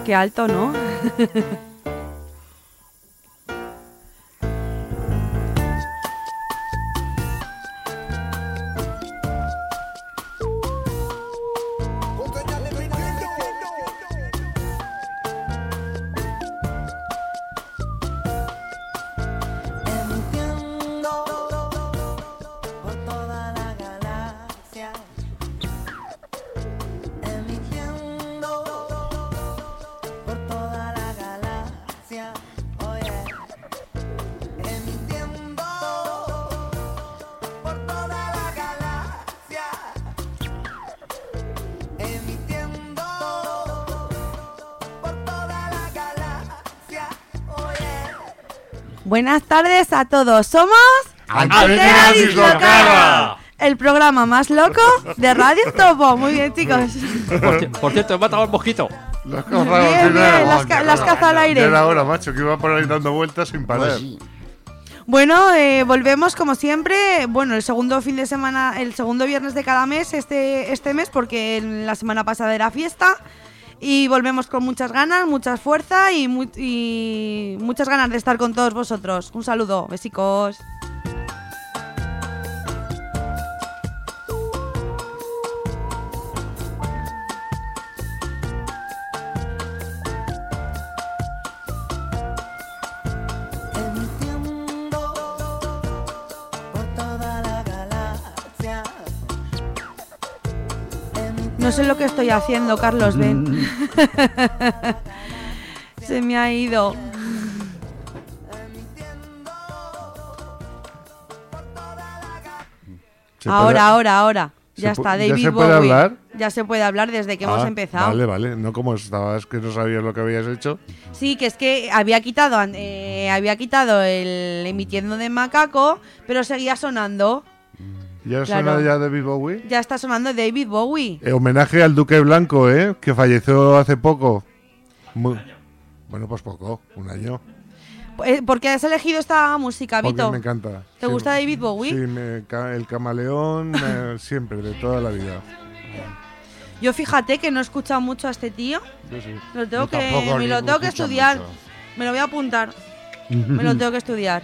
Qué alto, ¿no? Buenas tardes a todos. Somos Antena Dislocada, el programa más loco de Radio Topo. Muy bien, chicos. Por cierto, he matado al mosquito. Lo has cazado Bien, al final. bien, las cazado al aire. Ya era hora, macho, que iba por ahí dando vueltas sin parar. Pues sí. Bueno, volvemos como siempre. Bueno, el segundo fin de semana, el segundo viernes de cada mes, este mes, porque la semana pasada era fiesta. Y volvemos con muchas ganas, mucha fuerza y muchas ganas de estar con todos vosotros. Un saludo, besicos. No sé lo que estoy haciendo, Carlos, ven. Se me ha ido. Ahora. Ya está, David Bowie. ¿Ya se puede hablar? Ya se puede hablar desde que hemos empezado. Vale. No como estabas, que no sabías lo que habías hecho. Sí, que es que había quitado el emitiendo de macaco, pero seguía sonando. ¿Ya Claro. suena ya David Bowie? Ya está sonando David Bowie. Homenaje al Duque Blanco, que falleció hace poco. Bueno, pues poco, un año. ¿Por qué has elegido esta música, Porque Vito? me encanta. ¿Te gusta David Bowie? Sí, el camaleón, siempre, de toda la vida. Yo fíjate que no he escuchado mucho a este tío. Yo sí. Me lo Yo tengo tampoco que escucho estudiar. mucho. Me lo voy a apuntar. Me lo tengo que estudiar.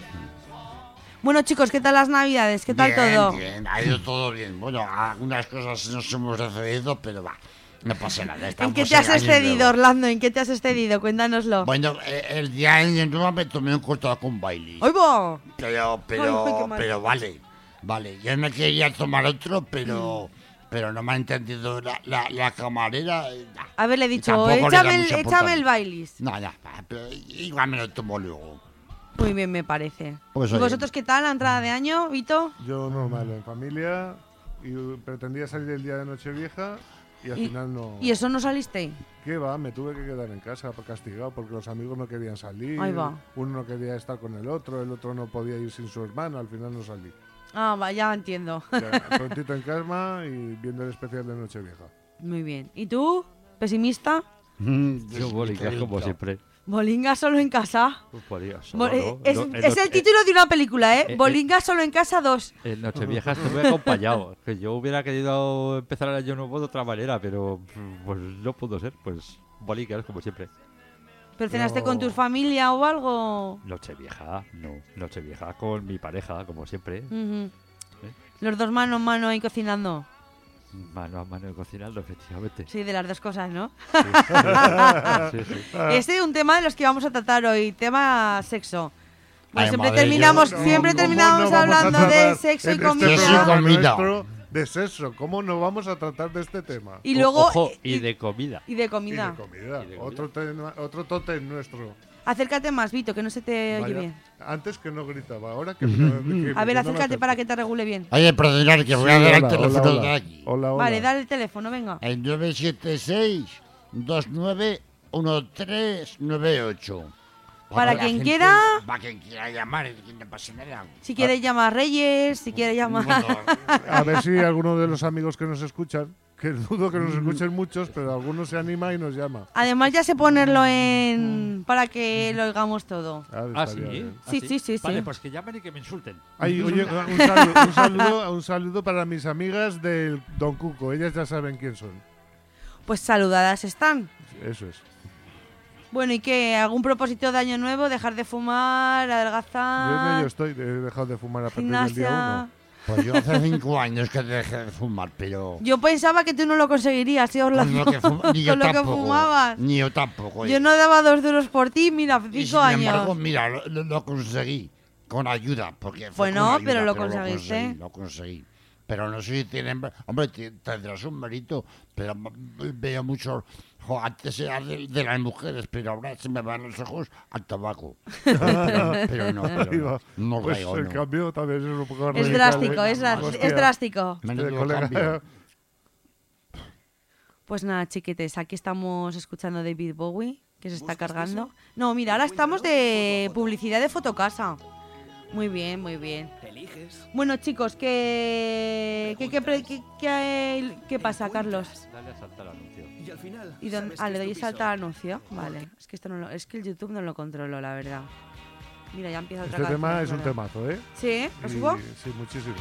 Bueno, chicos, ¿qué tal las navidades? ¿Qué tal Bien, todo? Bien, ha ido todo bien. Bueno, algunas cosas nos hemos excedido, pero va, no pasa nada. ¿En qué estamos te has año excedido, nuevo. Orlando? ¿En qué te has excedido? Cuéntanoslo. Bueno, el día de año nuevo me tomé un cortado con Bailey. ¡Ay, va! Pero, Ay, qué mal. pero vale. Yo me quería tomar otro, pero no me ha entendido la camarera. Haberle dicho, Tampoco le da mucha échame importancia. el Baileys. No, pero igual me lo tomo luego. Muy bien, me parece. Pues ¿Y oye. vosotros qué tal la entrada de año, Vito? Yo normal, en familia, y pretendía salir el día de Nochevieja y al final no. ¿Y eso no saliste? ¿Qué va? Me tuve que quedar en casa castigado porque los amigos no querían salir. Ahí va. Uno no quería estar con el otro no podía ir sin su hermano, al final no salí. Ah, va, ya entiendo. Ya, prontito en calma y viendo el especial de Nochevieja. Muy bien. ¿Y tú? ¿Pesimista? Yo bolicas como siempre. Bolinga solo en casa. Pues por Dios, solo, ¿no? Es el título de una película, ¿eh? Bolinga solo en casa 2. En Nochevieja estuve acompañado. Que yo hubiera querido empezar el año nuevo de otra manera, pero pues no pudo ser. Pues bolicas como siempre. ¿Pero cenaste No. con tu familia o algo? Nochevieja, no. Nochevieja con mi pareja, como siempre. Ujú. Los dos mano en mano ahí cocinando. Mano a mano cocinando, efectivamente. Sí, de las dos cosas, ¿no? Sí, sí. Este es un tema de los que vamos a tratar hoy, tema sexo. Bueno, Ay, siempre madre, terminamos, yo- siempre ¿Cómo terminamos no vamos a hablando de tratar sexo y en este comida. Sexo y programa comida. nuestro de sexo? ¿Cómo no vamos a tratar de este tema? Y luego Ojo, y de comida. y de Y comida. de comida. Y de Otro tótem nuestro. Acércate más, Vito, que no se te oye Vaya, bien. antes que no gritaba, ahora que, que A ver, no me acércate acerco. para que te regule bien. Oye, perdonad que voy a dar el teléfono de aquí. Hola. Vale, dale el teléfono, venga. El 976-291398. Para quien quiera. Para quien quiera llamar, que no pasa nada. Si quieres llamar Reyes, si quieres llamar... Bueno, A ver si alguno de los amigos que nos escuchan, que dudo que nos escuchen muchos, pero alguno se anima y nos llama. Además ya sé ponerlo en... para que lo oigamos todo. Ah, Estaría sí. bien. ¿Ah, Sí. Vale, pues que llamen y que me insulten. Ay, oye, un saludo para mis amigas del Don Cuco. Ellas ya saben quién son. Pues saludadas están. Eso es. Bueno, ¿y qué? ¿Algún propósito de año nuevo? ¿Dejar de fumar? Yo en ¿Adelgazar? ello estoy, he dejado de fumar a partir del día ¿Gimnasia? 1. Pues yo hace 5 años que dejé de fumar, pero... Yo pensaba que tú no lo conseguirías, ¿sí? Os lo Con lo que ni yo con lo que tampoco. fumabas. Ni yo tampoco. Yo no daba 2 duros por ti, mira, 5 Y sin años. embargo, mira, lo conseguí. Con ayuda, porque fue Bueno, con ayuda, pero lo conseguiste. Lo conseguí. Pero no sé si tienen... Hombre, tendrás un mérito, pero veo mucho... Antes era de las mujeres, pero ahora se me van los ojos al tabaco. Pero no, Ahí va. no Pues caigo, el no. cambio también es un poco Es radical, drástico, ¿eh? es Hostia. drástico. Menudo Colega, cambio. Pues nada, chiquetes, aquí estamos escuchando David Bowie, que se está cargando. No, mira, ahora estamos de publicidad de Fotocasa. Muy bien, muy bien. Bueno, chicos, ¿qué pasa, Carlos? Dale a saltar al anuncio. Y al final, ¿Y dónde? sabes Ah, que le es doy tu saltar al piso. anuncio. Vale, es que el YouTube no lo controlo, la verdad. Mira, ya empieza otra Este tema canción, es un ¿verdad? temazo, ¿eh? ¿Sí? ¿Lo Y- subo? Sí, muchísimo.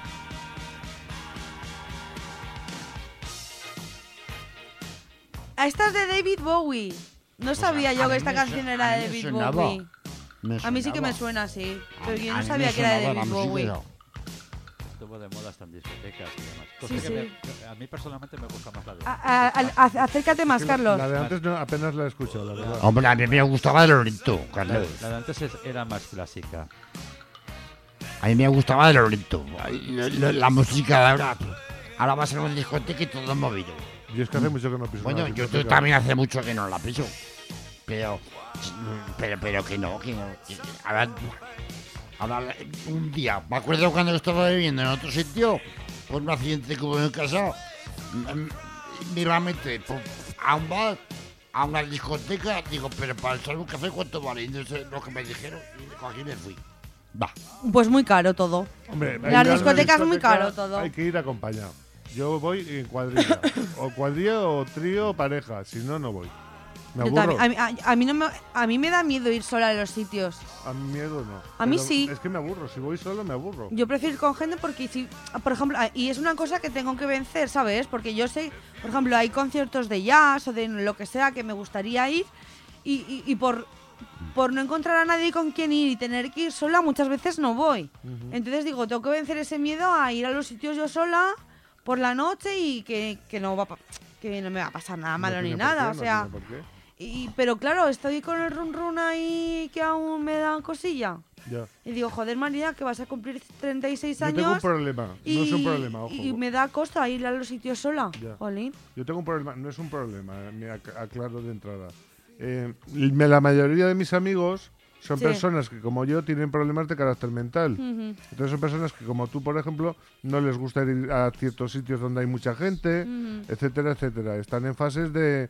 Esta es de David Bowie. No sabía yo a que mí esta me canción su- era a de mí me David sonaba. Bowie. A mí sí que me suena, sí. Pero yo no sabía que era de David Bowie. Estuvo de moda hasta en discotecas y demás. Sí, Cosa que sí. a mí personalmente me gusta más la de Acércate más, Es que Carlos. La de antes no, apenas la he escuchado, la verdad. Hombre, a mí me gustaba de Lorito, La, Carlos. la de antes era más clásica. A mí me gustaba de Lorito. La música de ahora... Ahora vas a una discoteca y todo movido. Y es que hace mucho que no piso Bueno, una yo discoteca. también hace mucho que no la piso. Pero que no. Ahora, un día, me acuerdo cuando estaba viviendo en otro sitio, por un accidente que hubo en casa, me la metí a un bar, a una discoteca, digo, pero para echar un café, ¿cuánto vale? Y no sé lo que me dijeron, y cogí y me fui. Va. Pues muy caro todo. Hombre, Las ir a una discotecas es muy discoteca caro todo. Hay que ir acompañado. Yo voy en cuadrilla. O cuadrilla, o trío, o pareja. Si no, no voy. Me Yo aburro. también. A mí me da miedo ir sola a los sitios. A mí miedo no. A mí Pero sí. Es que me aburro. Si voy solo, me aburro. Yo prefiero ir con gente porque si, por ejemplo, y es una cosa que tengo que vencer, ¿sabes? Porque yo sé, por ejemplo, hay conciertos de jazz o de lo que sea que me gustaría ir y por no encontrar a nadie con quien ir y tener que ir sola, muchas veces no voy. Entonces digo, tengo que vencer ese miedo a ir a los sitios yo sola por la noche y que no me va a pasar nada malo No ni tiene por nada, qué, o sea. no tiene por qué. Pero claro, estoy con el run run ahí que aún me da cosilla. Ya. Y digo, joder, María, que vas a cumplir 36 Yo años. tengo un problema. No es un problema, ojo. Y me da cosa ir a los sitios sola. Ya. Jolín. Yo tengo un problema. No es un problema. Me aclaro de entrada. La mayoría de mis amigos son Sí. personas que, como yo, tienen problemas de carácter mental. Ujú. Entonces son personas que, como tú, por ejemplo, no les gusta ir a ciertos sitios donde hay mucha gente, Ujú. etcétera, etcétera. Están en fases de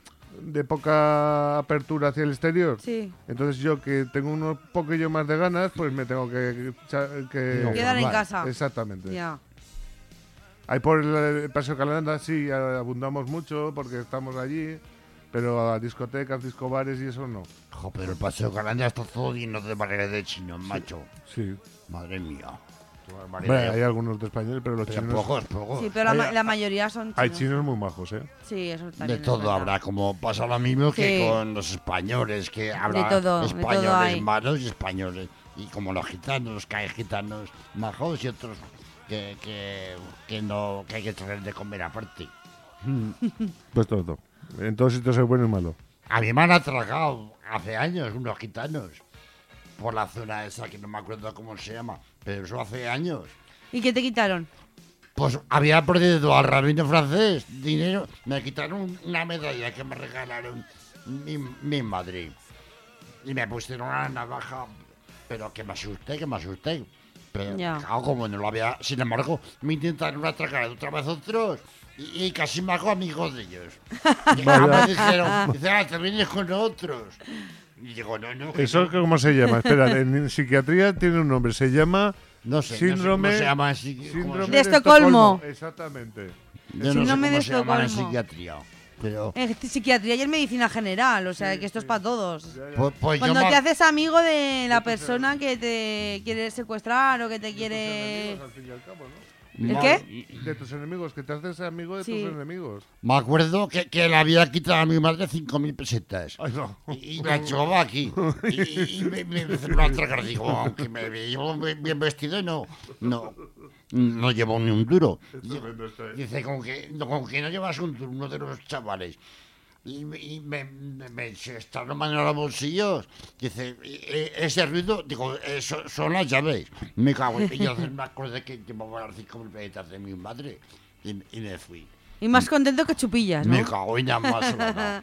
poca apertura hacia el exterior. Sí. Entonces yo, que tengo unos poquillo más de ganas, pues me tengo que No, Quedar en vale. casa. Exactamente. Ya. Ahí por el Paseo Calanda sí abundamos mucho porque estamos allí, pero a discotecas, discobares y eso no. Jo, pero el paseo Calanda está todo lleno de barreras de chinos, macho. Sí. Madre mía. Bueno, hay algunos de españoles, pero los Pero chinos... pocos. Sí, pero la mayoría son chinos. Hay chinos muy majos, ¿eh? Sí, eso De también. es todo verdad. habrá, como pasa lo mismo que Sí. con los españoles, que habrá todo españoles hay. malos y españoles. Y como los gitanos, que hay gitanos majos y otros que no, que hay que traer de comer aparte. Pues todo. En todos sitios es bueno y malo. A mí me han atragado hace años unos gitanos por la zona esa que no me acuerdo cómo se llama, pero eso hace años. ¿Y qué te quitaron? Pues había perdido al rabino francés dinero, me quitaron una medalla que me regalaron mi madre y me pusieron una navaja, pero que me asusté. Pero Ya. claro, como no lo había, sin embargo, me intentaron atracar otra vez otros y casi me hago amigo de ellos. Y me dijeron, te vienes con otros. Y digo, no. que ¿Eso no. cómo se llama? Espera, en psiquiatría tiene un nombre. Se llama No sé, síndrome, no sé cómo se llama así. síndrome De Estocolmo. Exactamente. Yo no sé Síndrome de cómo se llama en Estocolmo. psiquiatría. Pero, En psiquiatría y en medicina general, o sea, que esto es para todos. pues yo Cuando me- te haces amigo de la persona que te quiere secuestrar o que te quiere... Al fin y al cabo, ¿no? ¿El ma- qué? De tus enemigos, que te haces amigo de Sí. tus enemigos. Me acuerdo que le había quitado a mi madre 5.000 pesetas. Ay, no. Y la llevaba aquí. Y me empezó a tragar. Digo, aunque me llevo bien vestido, no llevo ni un duro. Tremendo esto, ¿eh? Dice, como que no llevas un duro, uno de los chavales. Y me se están las manos en los bolsillos. Dice, ese ruido, digo, son las llaves. Me cago en. Y yo me acordé que llevaba las 5.000 pesetas de mi madre. Y me fui. Y más contento que chupillas, Me ¿no? cago en la más.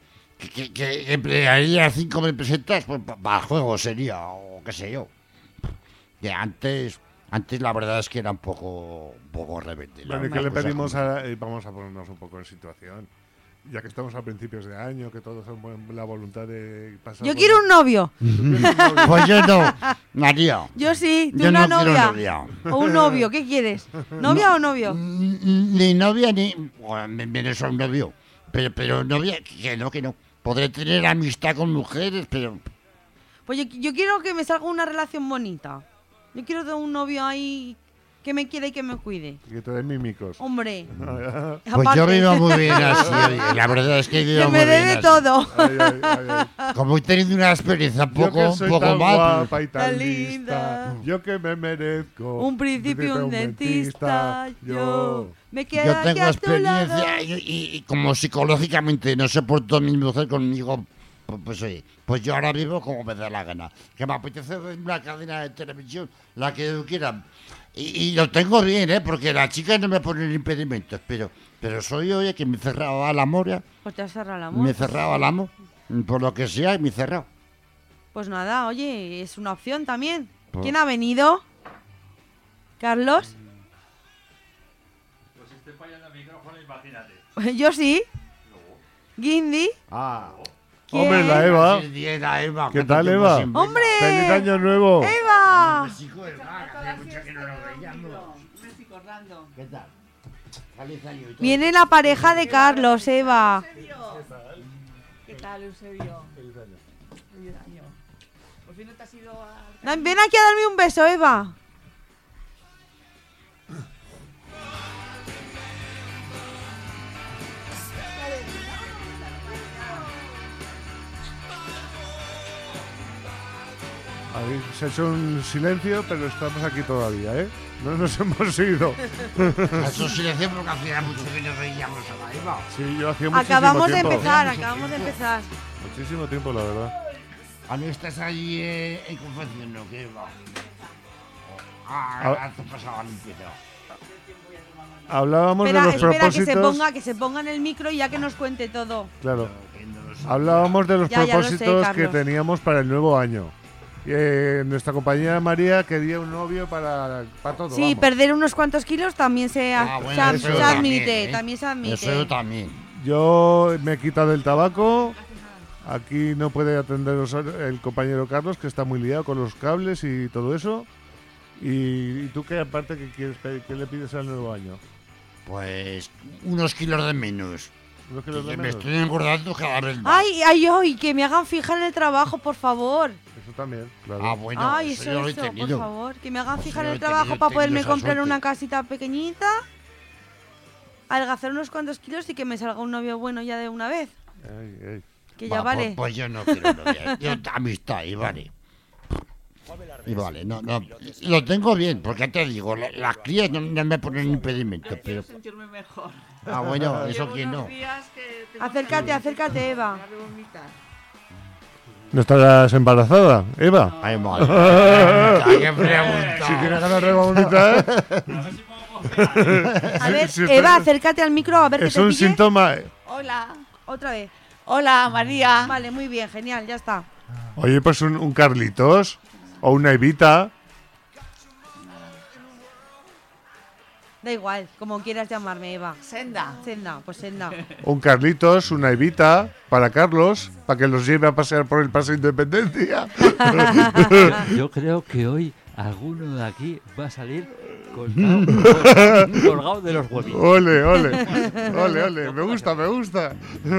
Que emplearía 5.000 pesetas pues, para el juego sería, o qué sé yo. Que antes la verdad es que era un poco rebelde. Bueno, ¿y qué le pedimos vamos a ponernos un poco en situación. Ya que estamos a principios de año, que todos son la voluntad de pasar... Yo quiero un novio. Pues yo no, María. Yo sí, tú Yo una no quiero novia. novia. O un novio, ¿qué quieres? ¿Novia o novio? Ni novia ni... Bueno, me viene solo un novio. Pero novia, que no. Podré tener amistad con mujeres, pero... Pues yo quiero que me salga una relación bonita. Yo quiero tener un novio ahí que me quiera y que me cuide. Que te den mimicos. Hombre. Pues aparte, yo vivo muy bien así, oye, la verdad es que vivo que muy me bien dé de así. todo. Ay, ay, ay. Como he tenido una experiencia un Yo que poco soy tan mal. guapa y tan Tan lista. linda. Yo que me merezco Un príncipe y un dentista. Yo me Yo quedo aquí tengo a tu lado. experiencia y como psicológicamente no soporto mi mujer conmigo, pues oye, pues yo ahora vivo como me da la gana. Que me apetece ver una cadena de televisión, la que yo quiera. Y lo tengo bien, porque las chicas no me ponen impedimentos, pero soy oye que me cerraba la mora, Pues te has cerrado el amor. me cerraba el amo, por lo que sea, me cerrado. Pues nada, oye, es una opción también. Pues- ¿Quién ha venido? ¿Carlos? Pues si estoy fallando el micrófono, imagínate. Yo sí. ¿Guindy? Ah. ¿Quién? Hombre, la Eva. Así es, la Eva, ¿Qué ¿cuánto tal, tiempo Eva? sin verla? ¡Hombre! ¡Feliz año nuevo! ¡Eva! Pues, hijo de Eva, que hace mucho que no nos veíamos. ¿Qué tal? Feliz año y todo. Viene la pareja de Carlos, Eva. ¿Qué tal, Eusebio? Feliz año. Por fin no te has ido a... Ven aquí a darme un beso, Eva. Se ha hecho un silencio, pero estamos aquí todavía, ¿eh? No nos hemos ido. Eso silencio porque hacía mucho que nos veíamos a la Eva. Sí, yo hacía muchísimo Acabamos de tiempo. empezar, acabamos de empezar. Muchísimo tiempo, la verdad. ¿A mí estás allí en confección, no? ¿Qué va? Ah. Ahora te pasaba la limpieza. Hablábamos Espera, de los espera, propósitos. que se ponga en el micro y ya que nos cuente todo. Claro. Hablábamos de los Ya lo sé, propósitos que Carlos. teníamos para el nuevo año. Nuestra compañera María quería un novio para todo. Sí, vamos. perder unos cuantos kilos también se Bueno, eso se admite, ¿eh? también se admite. Eso yo también. Yo me he quitado el tabaco. Aquí no puede atenderos el compañero Carlos, que está muy liado con los cables y todo eso. ¿Y tú qué aparte que quieres pedir, qué le pides al nuevo año? Pues unos kilos de menos. ¿Unos kilos de Que me menos? estoy engordando cada vez más. Ay, que me hagan fijar en el trabajo, por favor. Eso también, claro. Ah, bueno, Ay, eso yo lo he por tenido. favor, que me hagan Pues fijar yo en el he tenido- trabajo para he poderme tenido esa comprar suerte. una casita pequeñita, adelgazar unos cuantos kilos y que me salga un novio bueno ya de una vez, Ay, ay. que ya Va, vale. Pues yo no quiero novia. Yo amistad y vale. Y vale, no. Lo tengo bien, porque te digo, las crías no me ponen impedimento, pero... Quiero sentirme mejor. Ah, bueno, eso Llevo quién unos no. días que tengo Acércate, Eva. ganas de vomitar. ¿No estarás embarazada, Eva? Ay, madre. Hay que Si preguntar. tienes ganas de vomitar, A ver, sí, Eva, está- acércate al micro a ver es que te un pille. síntoma. Hola. Otra vez. Hola, María. Vale, muy bien, genial, ya está. Oye, pues un Carlitos o una Evita. Da igual, como quieras llamarme, Eva. Senda. Senda, pues Senda. Un Carlitos, una Evita para Carlos, para que los lleve a pasear por el Paseo Independencia. Yo creo que hoy alguno de aquí va a salir Colgado de los huevitos. Ole, ole. Ole, ole. Me gusta, me gusta.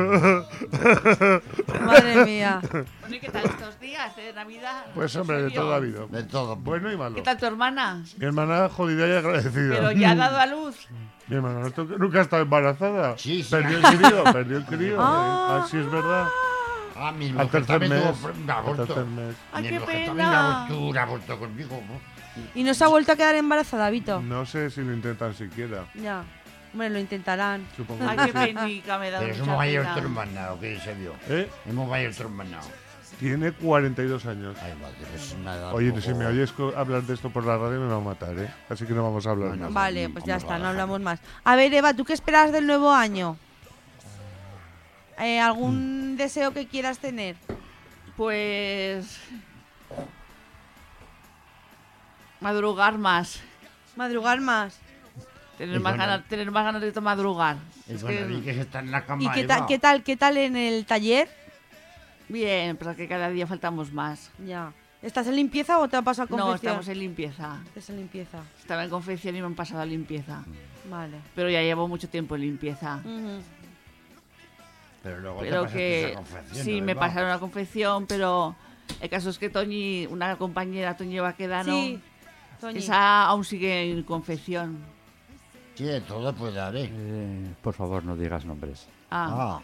Madre mía. Bueno, ¿y qué tal estos días de Navidad? Pues hombre, de Eusebio? todo ha habido. De todo. Bueno y malo. ¿Qué tal tu hermana? Mi hermana jodida y agradecida. ¿Pero ya ha dado a luz? Mi hermana nunca ha estado embarazada. Sí, sí. Perdió el crío, perdió el crío. Ah. Así es verdad. Ah, mi Al mujer tercer también mes. tuvo un Al aborto. tercer mes. ¡Ay, Mi qué mujer pena! también un aborto conmigo, ¿no? ¿Y no se ha vuelto a quedar embarazada, Vito? No sé si lo intentan siquiera. Ya. Bueno, lo intentarán. Supongo ¡Ay, que qué sí. penica me da Pero mucha somos mayor pena. tu hermana, ¿o qué se vio? ¿Eh? Hemos mayor tu hermana. Tiene 42 años. Ay, madre, es una edad Oye, poco- si me oyes hablar de esto por la radio me va a matar, ¿eh? Así que no vamos a hablar Bueno, más. Vale, pues ya vamos está, a no dejar. hablamos más. A ver, Eva, ¿tú qué esperas del nuevo año? ¿Algún deseo que quieras tener? Pues... madrugar más. ¿Madrugar más? Tener Y más, bueno. tener más ganas de madrugar. Es Es bueno, que- y que se está en la cama. ¿Y qué Eva. tal, qué tal en el taller? Bien, pero que cada día faltamos más. Ya. ¿Estás en limpieza o te ha pasado a No, confección? estamos en limpieza. Estás en limpieza. Estaba en confección y me han pasado a limpieza. Vale. Pero ya llevo mucho tiempo en limpieza. Ujú. Pero luego Pero te pasaste que esa confección, sí, ¿no, me Eva? pasaron a confección, pero el caso es que Toñi, una compañera, Toñi Baquedano, Sí, Toñi. esa aún sigue en confección. Sí, de todo puede haber, Por favor, no digas nombres. Ah,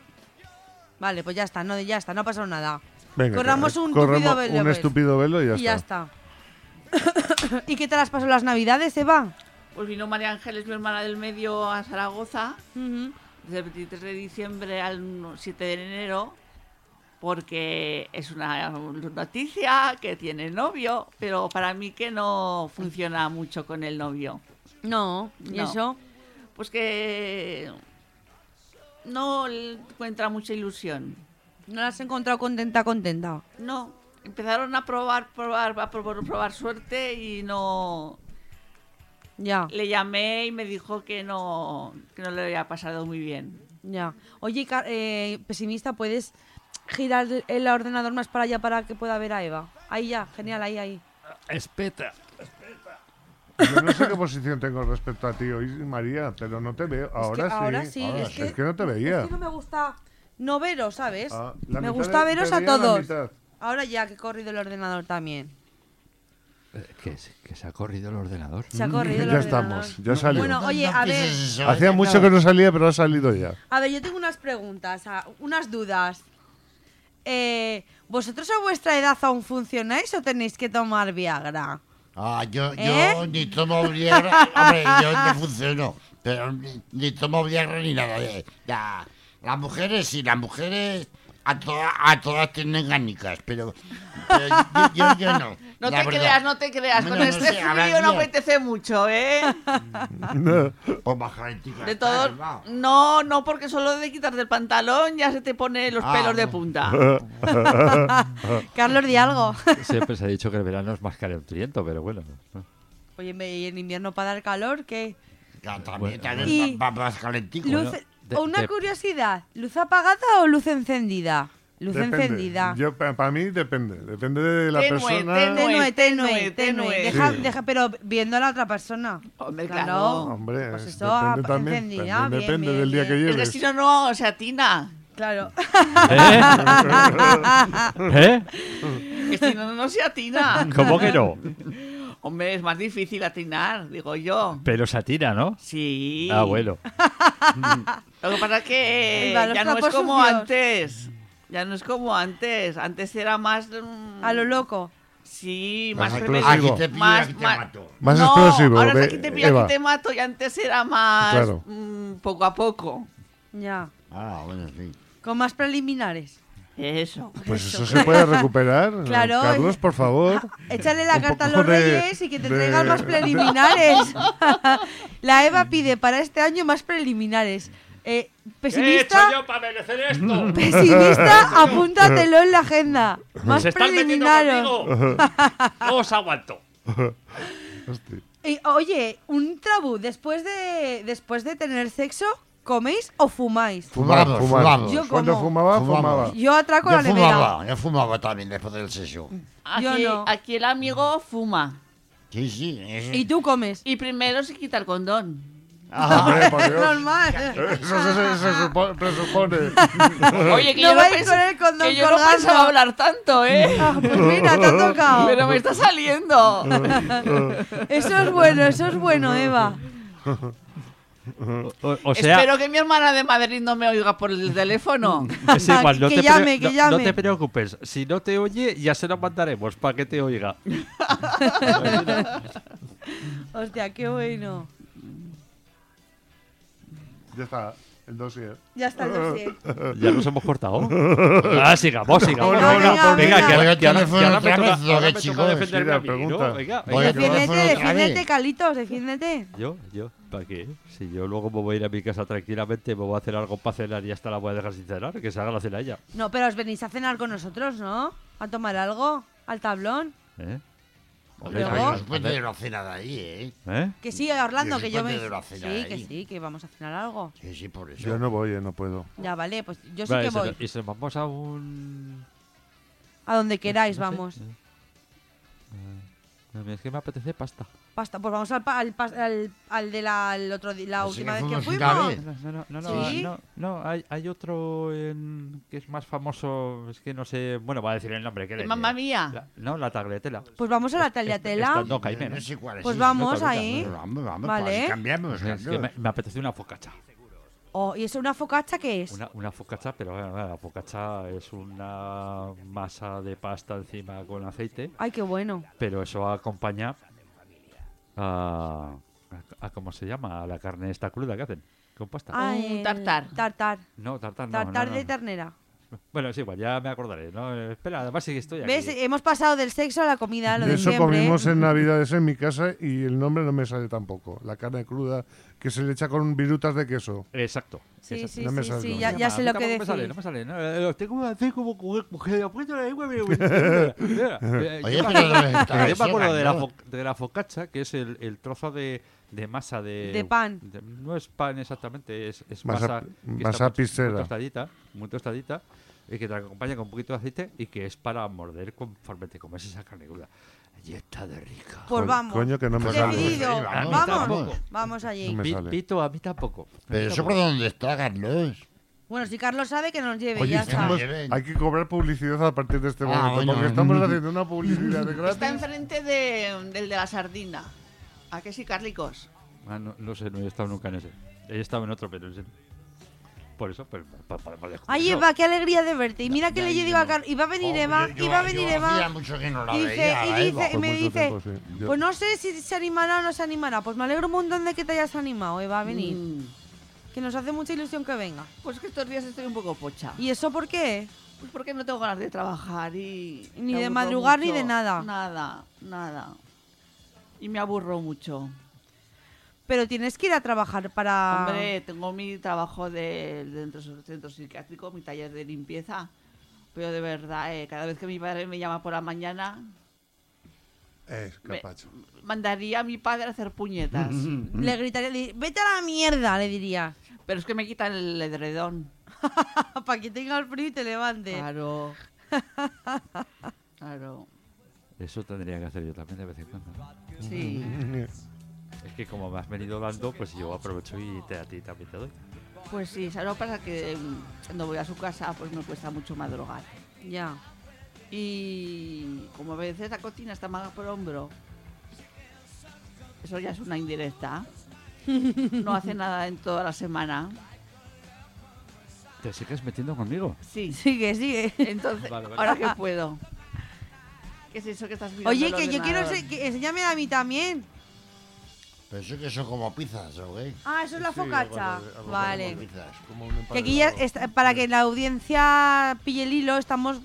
Vale, pues ya está, no ha pasado nada. Venga, Corramos un corremos tupido velo, un pues. estúpido velo y ya Y ya está. está. ¿Y qué tal has pasado las navidades, Eva? pues vino María Ángeles, mi hermana del medio, a Zaragoza, Ujú. desde el 23 de diciembre al 7 de enero, porque es una noticia que tiene novio, pero para mí que no funciona mucho con el novio. No, ¿y No. eso? Pues que no le encuentra mucha ilusión. ¿No la has encontrado contenta? No, empezaron a probar suerte y no. Ya, Le llamé y me dijo que no le había pasado muy bien. ya. Oye, pesimista, ¿puedes girar el ordenador más para allá para que pueda ver a Eva? Ahí ya, genial, ahí. Espeta. Yo no sé qué posición tengo respecto a ti hoy, María, pero no te veo. Ahora sí. Ahora sí, Ahora es sí. que, Es que no te veía. es que no me gusta no veros, ¿sabes? Ah, la me mitad gusta de- veros te a veía la todos. mitad. Ahora ya que he corrido el ordenador también. Que se ha corrido el ordenador. Se ha corrido el Ya ordenador. estamos, ya salió. Bueno, oye, No a ver, empieces eso, Hacía que mucho no. que no salía, pero ha salido ya. A ver, yo tengo unas preguntas, unas dudas. ¿Vosotros a vuestra edad aún funcionáis o tenéis que tomar Viagra? Ah, yo ¿Eh? ni tomo Viagra, hombre, yo no funciono, pero ni tomo Viagra ni nada. Las mujeres sí, las mujeres a todas tienen gánicas, pero yo no. No la te verdad. creas, no te creas. Bueno, Con no este sé, habrá frío no días. apetece mucho, ¿eh? Pues más calentica De está, todo. hermano. No, porque solo de quitarte el pantalón ya se te pone los Ah, pelos de no. punta. Carlos, di algo. Siempre se ha dicho que el verano es más calenturiento, pero bueno. Oye, ¿y en invierno para dar calor qué? Ya, también, Bueno, también y- va más calentico. Luz, ¿no? una de- curiosidad, ¿luz apagada o luz encendida? Luz Depende. encendida. Para mí depende. Depende de la Tenue, persona. tenue. Tenue. Deja, Sí. pero viendo a la otra persona. Hombre, claro. Hombre, Pues eso, depende también. encendida, También bien, depende bien, del día que bien. Es que lleves. si no se atina. Claro. ¿Eh? Que si no se atina. ¿Cómo que no? Hombre, es más difícil atinar, digo yo. Pero se atira, ¿no? Sí. Ah, bueno. Lo que pasa es que Venga, los ya no es trapos como sucios. antes. Ya no es como antes. Antes era más. A lo loco. Sí, Más más explosivo. Aquí te pillo, Más- aquí te más- mato. Más no, explosivo. Ahora ve, aquí te pillo, Eva. aquí te mato. Y antes era más. Claro. Poco a poco. Ya. Ah, bueno, sí. Con más preliminares. Eso. Pues eso se puede recuperar. Claro, Carlos, por favor. Échale la Un carta a poco los de- reyes y que te de- traigan más preliminares. La Eva pide para este año más preliminares. Pesimista, para merecer esto? pesimista, apúntatelo en la agenda. Más preliminares. No os aguanto. Hostia. Oye, un tabú. Después de tener sexo, ¿coméis o fumáis? Fumamos. Yo Cuando como. fumaba, Fumamos. fumaba. Yo atraco la nevera. Yo fumaba también después del sexo. Yo Aquí, no. aquí el amigo fuma. Sí, sí. Y tú comes. Y primero se quita el condón. Hombre, por Dios. Normal. Eso se presupone. Oye, que No yo vais con el condón que yo no colgando. pensaba hablar tanto, ¿eh? Ah, pues mira, te ha tocado. Pero me está saliendo. Eso es bueno, Eva. O sea, Espero que mi hermana de Madrid no me oiga por el teléfono. es igual, no Que te llame, que no llame. te preocupes. Si no te oye, ya se lo mandaremos para que te oiga. Hostia, qué bueno. Ya está, el dossier. Ya está el dossier. Ya nos hemos cortado. Ah, sigamos. Venga, Venga, que Voy ahora al teléfono me otra toca- vez, ¿o ahora qué, me chicos? toca defenderme Sí, a mí, pregunta. ¿no? Venga, Voy a venga. teléfono Defiéndete, otra vez. defiéndete, Carlitos, defiéndete. Yo, ¿para qué? Si yo luego me voy a ir a mi casa tranquilamente, me voy a hacer algo para cenar y hasta la voy a dejar sin cenar, que se haga la cena ella. No, pero os venís a cenar con nosotros, ¿no? A tomar algo, al tablón. ¿Eh? Hombre, Luego- no se puede tener una cena de ahí, ¿eh? ¿Eh? Que sí, Orlando, Yo que sí yo me... puedo la cena Sí, ahí. que vamos a cenar algo. Sí, sí, por eso. Yo no voy, no puedo. Ya, vale, pues yo sí Vale, que voy. y se vamos a un... A donde queráis, no sé. vamos. Es que me apetece pasta. Pasta, pues vamos al de el otro día, la Ese última que vez que fuimos una fuimos. vez. ¿Sí? No, hay otro que es más famoso, es que no sé, bueno, va a decir el nombre. ¿Qué le Mamma diré? mía. La tagliatella. Pues vamos a la tagliatella. No, Jaime, No sé cuál es. Pues sí, vamos no, ahí. Pero vamos, Vale. pues así cambiamos. Es que me apetece una focaccia. Oh, ¿y eso una focaccia qué es? Una focaccia, pero la focaccia es una masa de pasta encima con aceite, Ay, qué bueno. pero eso acompaña a ¿cómo se llama? A la carne esta cruda que hacen con pasta. Ah, Un el tartar. Tartar. No, tartar no. Tartar no, de no. ternera. Bueno, es igual, ya me acordaré. ¿No? Espera, además sí que estoy aquí. ¿Ves? Hemos pasado del sexo a la comida, lo De de eso siempre. comimos en Navidades en mi casa y el nombre no me sale tampoco. La carne cruda que se le echa con virutas de queso. Exacto. Sí, exacto. sí, No me sí, sale sí, el ya, nombre. ya sé lo que No me sale, decís. no me sale. Los tengo así como que le apuesto la lengua. Oye, Yo pero ¿dónde está me eso, acuerdo Carlos? de la focaccia, que es el trozo de masa De pan. no es pan exactamente, es Masa- masa, que masa está pisera. muy tostadita, y que te acompaña con un poquito de aceite y que es para morder conforme te comes esa carne cruda. Y está de rica. Pues vamos. Coño, que no me sale. Decidido. Sí, vamos, Vamos. vamos. Vamos allí. No me sale. Pito, a mí tampoco. Pero eso por dónde está, Carlos. Bueno, si Carlos sabe que nos lleve, Oye, ya está. estamos- lleven. hay que cobrar publicidad a partir de este Ah, momento, bueno. porque estamos haciendo una publicidad de gratis. Está enfrente del de la sardina. ¿A qué sí, Carlicos? No sé, no he estado nunca en ese. He estado en otro, pero ese. Por eso, pues, podemos descubrirlo. Ay, Eva, qué alegría de verte. Y mira que le digo a Carlos. Iba a venir Eva, iba a venir Hacía Eva. mucho que no la Y veía, la dice, Eva. y me mucho dice, tiempo, sí. Yo- pues no sé si se animará o no se animará. Pues me alegro un montón de que te hayas animado, Eva, a venir. Que nos hace mucha ilusión que venga. Pues que estos días estoy un poco pocha. ¿Y eso por qué? Pues porque no tengo ganas de trabajar y... Ni me de aburro madrugar ni mucho. de nada. Nada. Y me aburro mucho. Pero tienes que ir a trabajar para... Hombre, tengo mi trabajo dentro del centro psiquiátrico, mi taller de limpieza. Pero de verdad, cada vez que mi padre me llama por la mañana, Capacho. mandaría a mi padre a hacer puñetas. Le gritaría, vete a la mierda, le diría. Pero es que me quitan el edredón. Para que tenga el frío y te levante. Claro. Claro. Eso tendría que hacer yo también de vez en cuando. Sí. Es que como me has venido dando, pues yo aprovecho y a ti también te doy. Pues sí, ¿sabes lo que pasa? Que cuando voy a su casa, pues me cuesta mucho madrugar. Ya. Y como a veces la cocina está más por hombro, eso ya es una indirecta. No hace nada en toda la semana. ¿Te sigues metiendo conmigo? Sí. Sigue. Entonces, Vale. ahora que puedo. ¿Qué es eso que estás mirando? Oye, el que yo quiero ordenador? que enséñame a mí también. Pero eso que son como pizzas, ¿o qué? Ah, eso es la Sí, focaccia. algo Vale. Como pizzas. Como un Que aquí ya emparedado. para que la audiencia pille el hilo, estamos.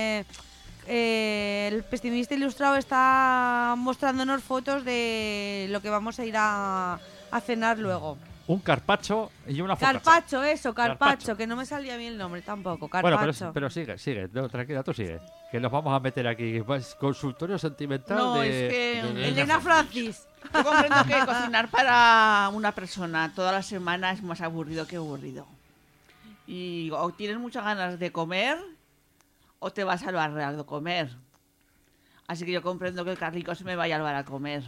El pessimista ilustrado está mostrándonos fotos de lo que vamos a ir a cenar luego. Un carpacho y una focaccia. Carpacho, eso, carpacho, Carpaccio. que no me salía bien el nombre tampoco. Bueno, Carpacho. pero sigue. No, tranquila, tú sigue. Que nos vamos a meter aquí. Pues, consultorio sentimental No, de... es que Elena Francis. yo comprendo que cocinar para una persona toda la semana es más aburrido que aburrido. Y o tienes muchas ganas de comer o te vas al barrio a comer. Así que yo comprendo que el Carlico se me vaya al bar a comer.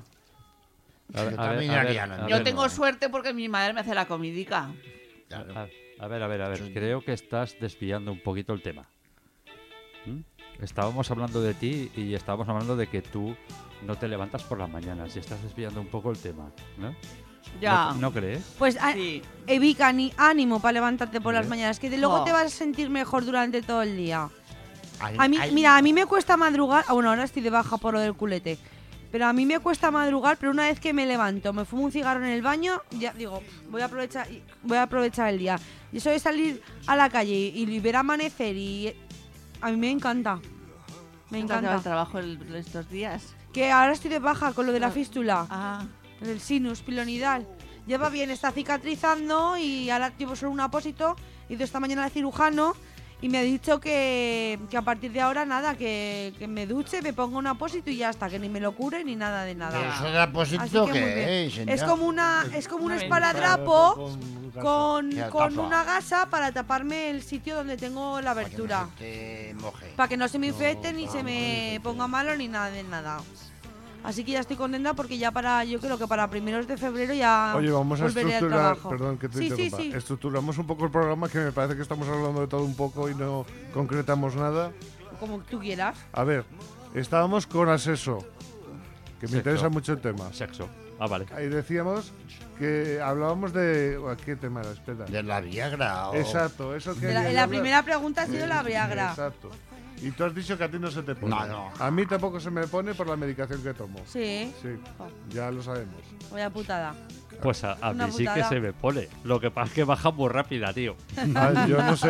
A Yo también haría lo a mismo. Yo ver, tengo suerte porque mi madre me hace la comidica. Claro. a ver. Creo que estás desviando un poquito el tema. ¿Mm? Estábamos hablando de ti y estábamos hablando de que tú no te levantas por las mañanas y estás desviando un poco el tema, ¿no? Ya. ¿No crees? Pues Sí. Evika, ánimo para levantarte por las ¿Eh? mañanas, que luego No. te vas a sentir mejor durante todo el día. Ay, A mí, ay, mira, a mí me cuesta madrugar. Bueno, ahora estoy de baja por lo del culete. Pero a mí me cuesta madrugar, pero una vez que me levanto, me fumo un cigarro en el baño, ya digo, voy a aprovechar el día. Y eso de salir a la calle y ver amanecer y a mí me encanta. Me ¿Te has dado el encanta. trabajo estos días? Que ahora estoy de baja con lo de la fístula, Ah, del sinus pilonidal. Lleva bien, está cicatrizando y ahora llevo solo un apósito. He ido esta mañana al cirujano y me ha dicho que a partir de ahora nada, que me duche, me ponga un apósito y ya está, que ni me lo cure ni nada de ¿Pero nada. eso de Así apósito que muy bien. qué es, Es señor? como un Una esparadrapo con Ya tapa. una gasa para taparme el sitio donde tengo la Para que no abertura. se te moje. Para que no se me infecte ni se me ponga malo ni nada de nada. Así que ya estoy contenta porque ya yo creo que para primeros de febrero ya Oye, vamos a volveré al estructurar, trabajo. perdón que te Sí, interrumpa. sí. Estructuramos un poco el programa, que me parece que estamos hablando de todo un poco y no concretamos nada. Como tú quieras. A ver, estábamos con Aseso, que me Sexo. interesa mucho el tema. Sexo. Ah, vale. Ahí decíamos que hablábamos de... ¿Qué tema era? Espera. De la Viagra. Exacto, eso que... La quería hablar. primera pregunta ha sido la Viagra. Exacto. Y tú has dicho que a ti no se te pone. No. A mí tampoco se me pone por la medicación que tomo. Sí, Sí, ya lo sabemos. vaya putada. Pues a Una mí sí que putada. se me pone. Lo que pasa es que baja muy rápida, tío. Ah, yo no sé.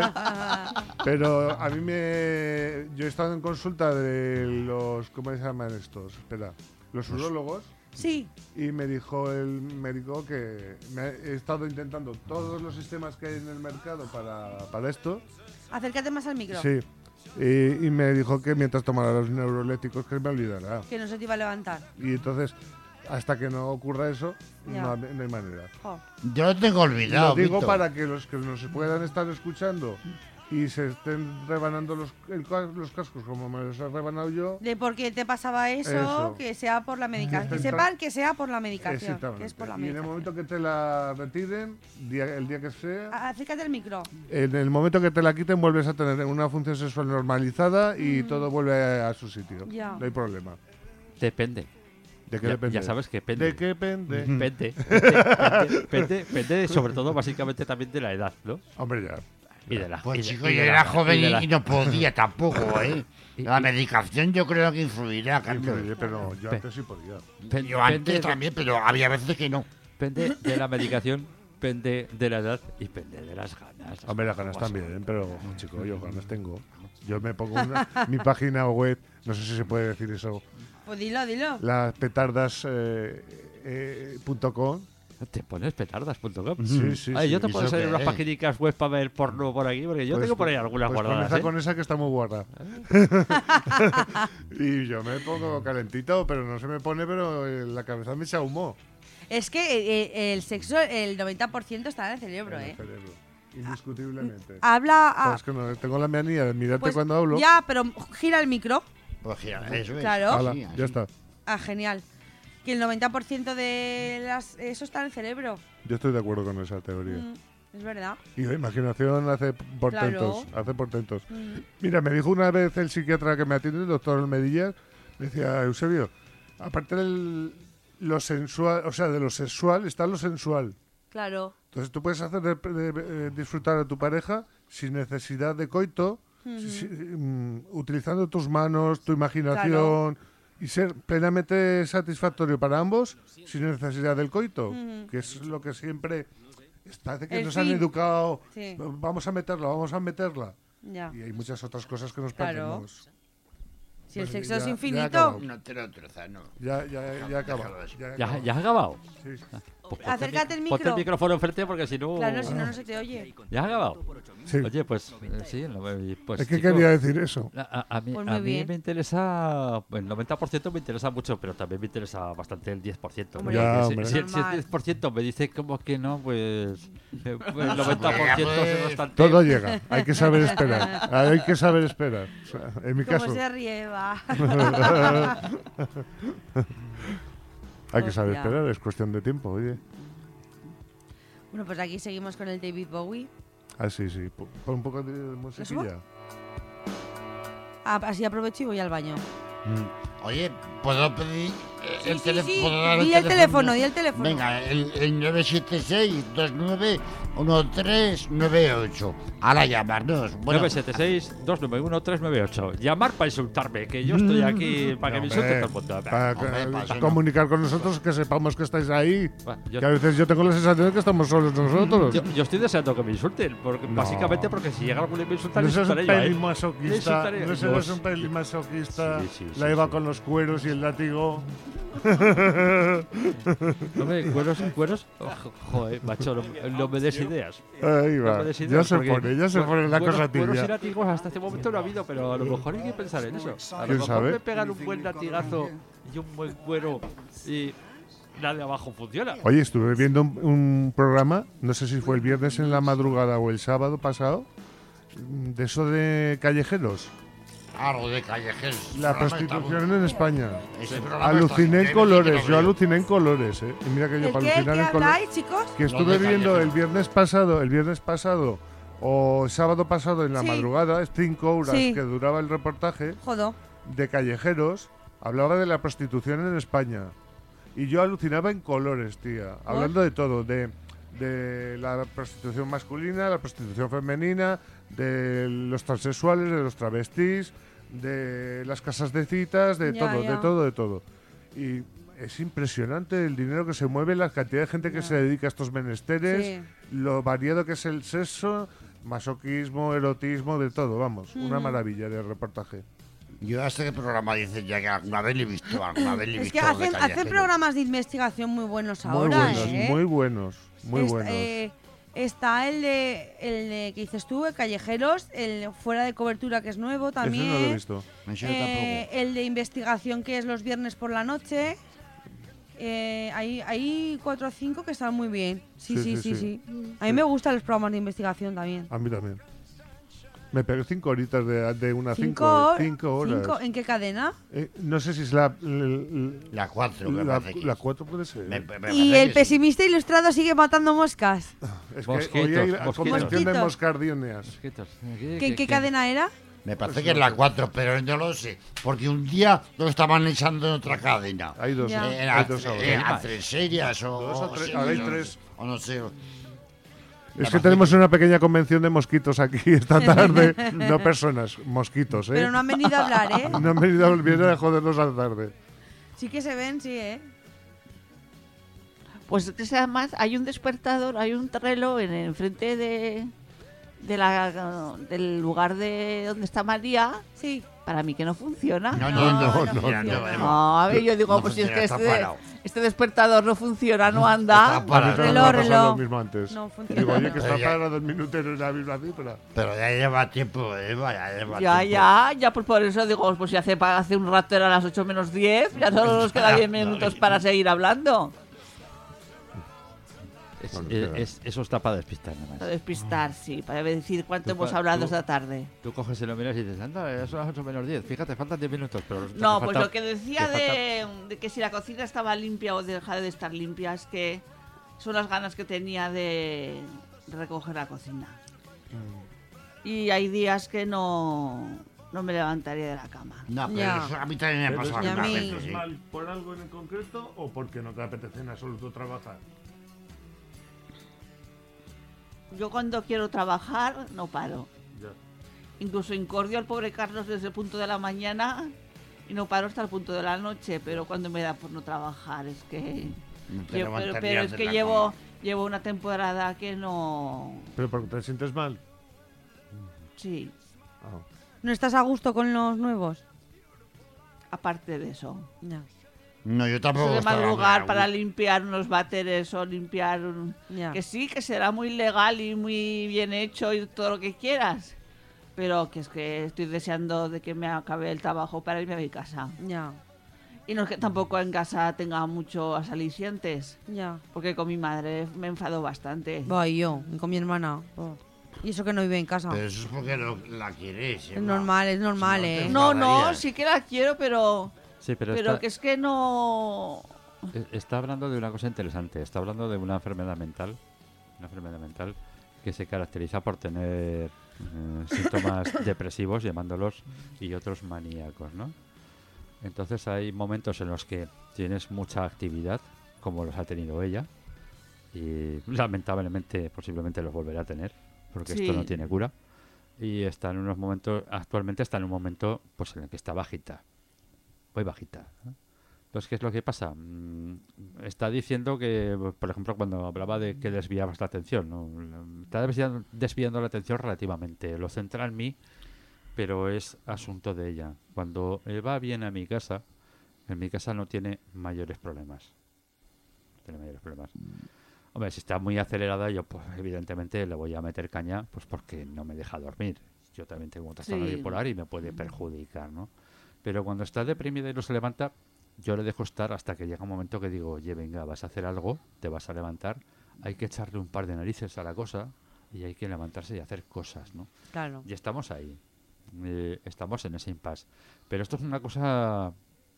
Pero a mí yo he estado en consulta de los... ¿Cómo se llaman estos? Espera. Los urólogos. Sí, Y me dijo el médico que he estado intentando todos los sistemas que hay en el mercado para esto. acércate más al micro. Sí. Y me dijo que mientras tomara los neuroléticos que me olvidará. Que no se te iba a levantar. Y entonces, hasta que no ocurra eso, Ya. no hay manera. Jo. Yo lo tengo olvidado. Lo digo Víctor. para que los que nos puedan estar escuchando y se estén rebanando los cascos como me los he rebanado yo. De por qué te pasaba eso, que sea por la medicación. Que sepan que sea por la medicación. Exactamente. Que es por la Y en el medicación. momento que te la retiren, el día que sea, Acércate al micro. en el momento que te la quiten vuelves a tener una función sexual normalizada y todo vuelve a su sitio. Ya. No hay problema. Depende. ¿De qué Ya, depende? ya sabes que depende. ¿De qué depende? Depende sobre todo, básicamente, también de la edad, ¿no? Hombre, ya. Y de la, Pues y de- chico, y yo de era la- joven y de la- y no podía tampoco, ¿eh? Y- La y- medicación yo creo que influirá, Carlos. Oye, pero yo Pe- antes sí podía. Yo antes también, pero había veces que no. Depende de la medicación, depende de la edad y depende de las ganas. Hombre, las ganas también, pero, chico, yo ganas tengo. Yo me pongo mi página web, no sé si se puede decir eso, Pues dilo. laspetardas.com. Te pones petardas.com. Sí. Ay, yo te ¿Y puedo eso salir qué unas es? paginicas web para ver porno por aquí, porque yo Pues- tengo por ahí algunas pues guardadas. comienza ¿eh? con esa que está muy guarda. Y yo me pongo calentito, pero no se me pone, pero la cabeza me echa humo. Es que el sexo, el 90% está en el cerebro, En el ¿eh? cerebro, indiscutiblemente. Habla. Pues es que no, tengo la manía de mirarte pues, cuando hablo. Ya, pero gira el micro. Pues gira, eso es. Claro. Hala, Sí, así. ya está. Ah, genial. Que el 90% de eso está en el cerebro. Yo estoy de acuerdo con esa teoría. Es verdad. Y la imaginación hace portentos. Claro. Hace portentos. Mm. Mira, me dijo una vez el psiquiatra que me atiende, el doctor Almedillas, me decía, Eusebio, aparte de lo sensual, o sea, de lo sexual, está lo sensual. Claro. Entonces tú puedes hacer disfrutar a tu pareja sin necesidad de coito, utilizando tus manos, tu imaginación y ser plenamente satisfactorio para ambos sin necesidad del coito, que es lo que siempre parece que El nos han fin. educado. Sí. Vamos a meterla. Ya. Y hay muchas otras cosas que nos Claro. perdemos. Si el Bueno, sexo ya- es ya he infinito. acabado. No te lo trozas, no. Ya acaba. Déjalo así. ¿Ya has acabado? Sí. Pues Acércate el Ponte el micro. micrófono enfrente porque si no... Claro, si no, no se te oye. ¿Ya has acabado? Sí. Oye, pues sí, pues Es que chico, quería decir eso. A mí, Pues muy a mí bien. me interesa, el 90% me interesa mucho, pero también me interesa bastante el 10%. Hombre, Ya, Porque hombre. si el normal. 10% me dice como que no, pues el 90% se nos está... Todo llega. Hay que saber esperar. Hay que saber esperar. O sea, en mi ¿Cómo caso, se ríe, va? hay que saber Hostia. esperar. Es cuestión de tiempo, oye. Bueno, pues aquí seguimos con el David Bowie. Ah, sí, sí. Pon un poco de musiquilla. Así aprovecho y voy al baño. Oye, ¿puedo pedir Sí, el sí, teléfono? sí. ¿Puedo dar Di el teléfono, di el teléfono. Venga, el 976-291398. Ahora llamarnos. Bueno, 976-291-398. Llamar para insultarme, que yo estoy aquí para que me insulte todo el mundo. Para Hombre, para eso no. comunicar con nosotros, que sepamos que estáis ahí. Va, yo- Que a veces yo tengo la sensación de que estamos solos nosotros. Yo estoy deseando que me insulten, porque, No. básicamente porque si llega alguno y me insulta, No le seas un insultaré yo, pelín ¿eh? masoquista. Le insultaré. No No, seas un pelín masoquista. Sí, La sí, iba sí. con los cueros y el látigo. Hombre, cueros. Joder, macho, no me des ideas. Ahí No va. me des Ya ideas, se porque pone la cosa Cueros y tibia. látigos hasta este momento no ha habido, pero a lo mejor hay que pensar en eso. A lo ¿Quién mejor sabe? me pegan un buen latigazo y un buen cuero y la de abajo funciona. Oye, estuve viendo un programa, no sé si fue el viernes en la madrugada o el sábado pasado, de eso de callejeros. algo de callejeros. La prostitución en España. Ese programa Aluciné está- en colores, yo veo. aluciné en colores, ¿eh? Y mira que yo ¿El para qué? alucinar ¿Qué en colores. habláis, chicos? Que Los estuve de viendo callejeros. el viernes pasado o el sábado pasado en la Sí. madrugada, es 5 horas Sí. que duraba el reportaje Jodo. de callejeros, hablaba de la prostitución en España. Y yo alucinaba en colores, tía. Hablando de todo, de la prostitución masculina, la prostitución femenina, de los transexuales, de los travestis, de las casas de citas, de Ya, todo, ya. de todo, de todo. Y es impresionante el dinero que se mueve, la cantidad de gente que se dedica a estos menesteres, Sí. lo variado que es el sexo, masoquismo, erotismo, de todo, vamos. Una maravilla de reportaje. Yo a este programa dicen ya que alguna vez le he visto, alguna vez le he Es visto. que de hacen callejeros. programas de investigación muy buenos Muy ahora, buenos, ¿eh? muy buenos, muy Est- buenos. Está el de que dices tú, el Callejeros, el fuera de cobertura que es nuevo también. Ese no lo he visto. Ese yo tampoco. El de investigación que es los viernes por la noche. Hay 4 o 5 que están muy bien. Sí, sí, sí, sí. A mí me gustan los programas de investigación también. A mí también. Me pegué 5 horitas de una a 5 5 horas. ¿En qué cadena? No sé si es la La 4, me la, parece que la es. 4 puede ser. Me Y parece el que sí. pesimista ilustrado sigue matando moscas. Es Mosquitos, que hoy hay la mosquitos. convención de Mosquitos. moscardioneas. Mosquitos. ¿En qué cadena era? Me parece que es la 4, pero no lo sé. Porque un día lo estaban echando en otra cadena. Hay dos, Ya. hay dos ahora. A 3 series o... Dos o tres, sí, ahora hay o- 3. O no sé. Es que tenemos una pequeña convención de mosquitos aquí esta tarde. No personas, mosquitos, ¿eh? Pero no han venido a hablar, ¿eh? No han venido a volver a jodernos a la tarde. Sí que se ven, sí, ¿eh? Pues es que además hay un despertador, hay un reloj enfrente del lugar de donde está María, Sí. para mí que no funciona. No, no funciona, funciona. No, a ver, yo digo, No pues si es que funciona, está parado. este despertador no funciona, no anda. Está parado. A mí también Reloj, me ha pasado reloj. lo mismo antes. No funciona. Digo, oye, que está Ya. parado el minutero en la misma cifra. Pero ya lleva tiempo, Eva, ya lleva Ya, tiempo. ya, pues por eso digo, pues si hace un rato era las 8 menos 10, ya solo nos queda 10 minutos para seguir hablando. Eso está para despistar, nada Para más. despistar, sí, para decir cuánto Tú hemos pa- hablado tú- esta tarde. Tú coges y lo miras y dices, anda, ya son las 8 menos 10. Fíjate, faltan 10 minutos. Pero resulta No, que pues falta- lo que decía que de que si la cocina estaba limpia o dejaba de estar limpia es que son las ganas que tenía de recoger la cocina. Y hay días que no me levantaría de la cama. No, pero Ya. eso a mí también me ha Pero pasado y a algunas mí- veces, ¿Es sí. mal por algo en concreto o porque no te apetece en absoluto trabajar? Yo cuando quiero trabajar no paro. Ya. Incluso incordio al pobre Carlos desde el punto de la mañana y no paro hasta el punto de la noche, pero cuando me da por no trabajar es que... No te Pero levantarías es de que la llevo cama. una temporada que no... ¿Pero porque te sientes mal? Sí, ¿No estás a gusto con los nuevos? aparte de eso. No. No, yo tampoco. Eso de estaba madrugar muy para a gusto. limpiar unos váteres o limpiar Ya. que sí, que será muy legal y muy bien hecho y todo lo que quieras. Pero que es que estoy deseando de que me acabe el trabajo para irme a mi casa. Ya, Y no es que tampoco en casa tenga muchos alicientes. ya. Porque con mi madre me enfado bastante. Va, y yo, y con mi hermana. Oh. Y eso que no vive en casa. Pero eso es porque la quieres. Es normal, Si no te ¿eh? No, enfadarías. sí que la quiero, pero Sí, pero, que es que no... está hablando de una cosa interesante. Está hablando de una enfermedad mental. Una enfermedad mental que se caracteriza por tener síntomas depresivos, llamándolos, y otros maníacos, ¿no? Entonces hay momentos en los que tienes mucha actividad, como los ha tenido ella, y lamentablemente posiblemente los volverá a tener, porque Sí. esto no tiene cura. Y está en unos momentos, actualmente está en un momento pues en el que está bajita, muy bajita, ¿no? Entonces, ¿qué es lo que pasa? Está diciendo que, por ejemplo, cuando hablaba de que desviabas la atención, ¿no? Está desviando la atención relativamente. Lo centra en mí, pero es asunto de ella. Cuando Eva viene a mi casa, en mi casa no tiene mayores problemas. No tiene mayores problemas. Hombre, si está muy acelerada, yo pues evidentemente le voy a meter caña, pues porque no me deja dormir. Yo también tengo un trastorno Sí. bipolar y me puede perjudicar, ¿no? Pero cuando está deprimida y no se levanta, yo le dejo estar hasta que llega un momento que digo, oye, venga, vas a hacer algo, te vas a levantar, hay que echarle un par de narices a la cosa y hay que levantarse y hacer cosas, ¿no? Claro. Y estamos ahí. Estamos en ese impasse. Pero esto es una cosa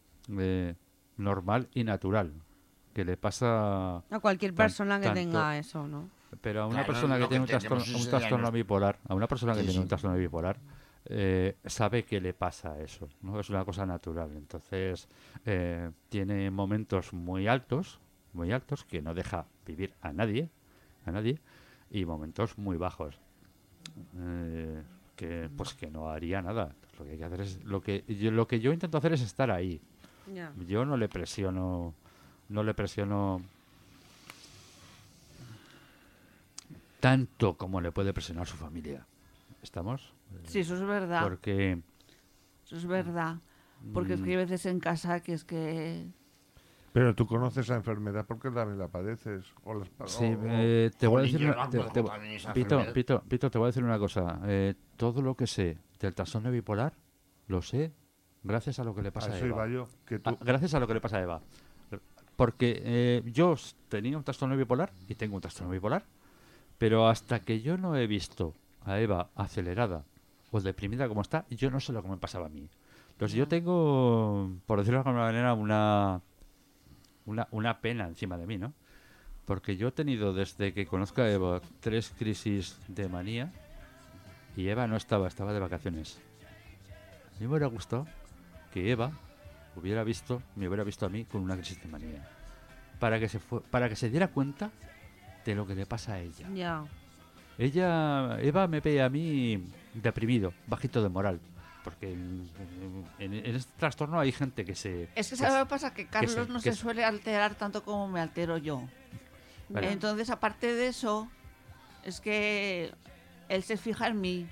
normal y natural, que le pasa A cualquier persona que tanto- tenga eso, ¿no? pero a una Claro, persona que lo tiene que tenemos es un trastorno diagnóstico. bipolar, a una persona que Sí, tiene sí. un trastorno bipolar, sabe que le pasa eso, ¿no? Es una cosa natural. Entonces, tiene momentos muy altos, que no deja vivir a nadie, y momentos muy bajos, que pues que no haría nada. Lo que hay que hacer es lo que yo intento hacer es estar ahí. Ya. Yo no le presiono tanto como le puede presionar su familia. ¿Estamos? Sí, eso es verdad. Porque Eso es verdad. Porque es que hay veces en casa que es que... Pero tú conoces la enfermedad porque también la padeces. sí, o- te voy a Jolín, decir yo una, la conozco también esa Pito, enfermedad. Pito, te voy a decir una cosa. Todo lo que sé del trastorno bipolar lo sé gracias a lo que le pasa a a eso Eva. iba yo. Que tú, Gracias a lo que le pasa a Eva. Porque yo tenía un trastorno bipolar y tengo un trastorno bipolar, pero hasta que yo no he visto a Eva acelerada o deprimida como está, yo no sé lo que me pasaba a mí. Entonces yo tengo, por decirlo de alguna manera, una pena encima de mí, ¿no? Porque yo he tenido desde que conozco a Eva 3 crisis de manía y Eva no estaba de vacaciones. A mí me hubiera gustado que Eva me hubiera visto a mí con una crisis de manía. Para que se diera cuenta de lo que le pasa a ella. Ya. Eva me ve a mí deprimido, bajito de moral. Porque en este trastorno hay gente que se... Es que ¿sabes lo que pasa? Que Carlos se- no que se se- suele alterar tanto como me altero yo. Vale. Entonces, aparte de eso, es que él se fija en mí.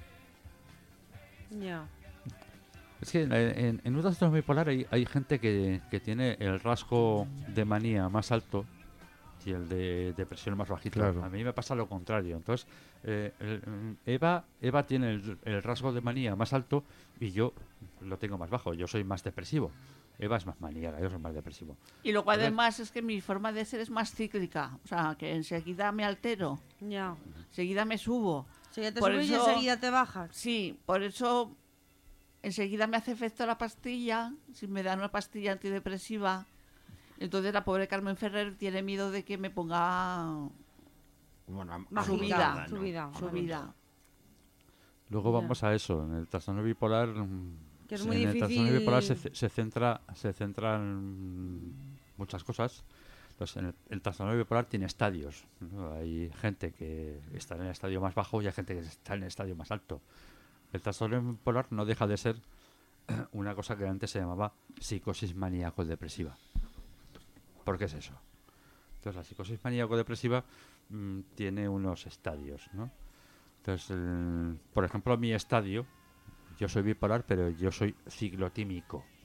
Ya. Es que en un trastorno bipolar hay gente que tiene el rasgo de manía más alto y el de depresión más bajito. Claro. A mí me pasa lo contrario. Entonces, Eva tiene el rasgo de manía más alto y yo lo tengo más bajo. Yo soy más depresivo. Eva es más maníaca, yo soy más depresivo. Y luego A ver. además es que mi forma de ser es más cíclica. O sea, que enseguida me altero, Ya. enseguida me subo. Si ya te Por subes y eso- enseguida te bajas. Sí, por eso enseguida me hace efecto la pastilla. Si me dan una pastilla antidepresiva, entonces la pobre Carmen Ferrer tiene miedo de que me ponga Bueno, Bajita, subida, subida. subida. Luego Ya. vamos a eso. En el trastorno bipolar, Que es muy en el trastorno bipolar difícil. se centra en muchas cosas. Entonces, el trastorno bipolar tiene estadios, ¿no? Hay gente que está en el estadio más bajo y hay gente que está en el estadio más alto. El trastorno bipolar no deja de ser una cosa que antes se llamaba psicosis maníaco-depresiva. ¿Por qué es eso? Entonces, la psicosis maníaco-depresiva tiene unos estadios, ¿no? Entonces, por ejemplo, mi estadio, yo soy bipolar, pero yo soy ciclotímico.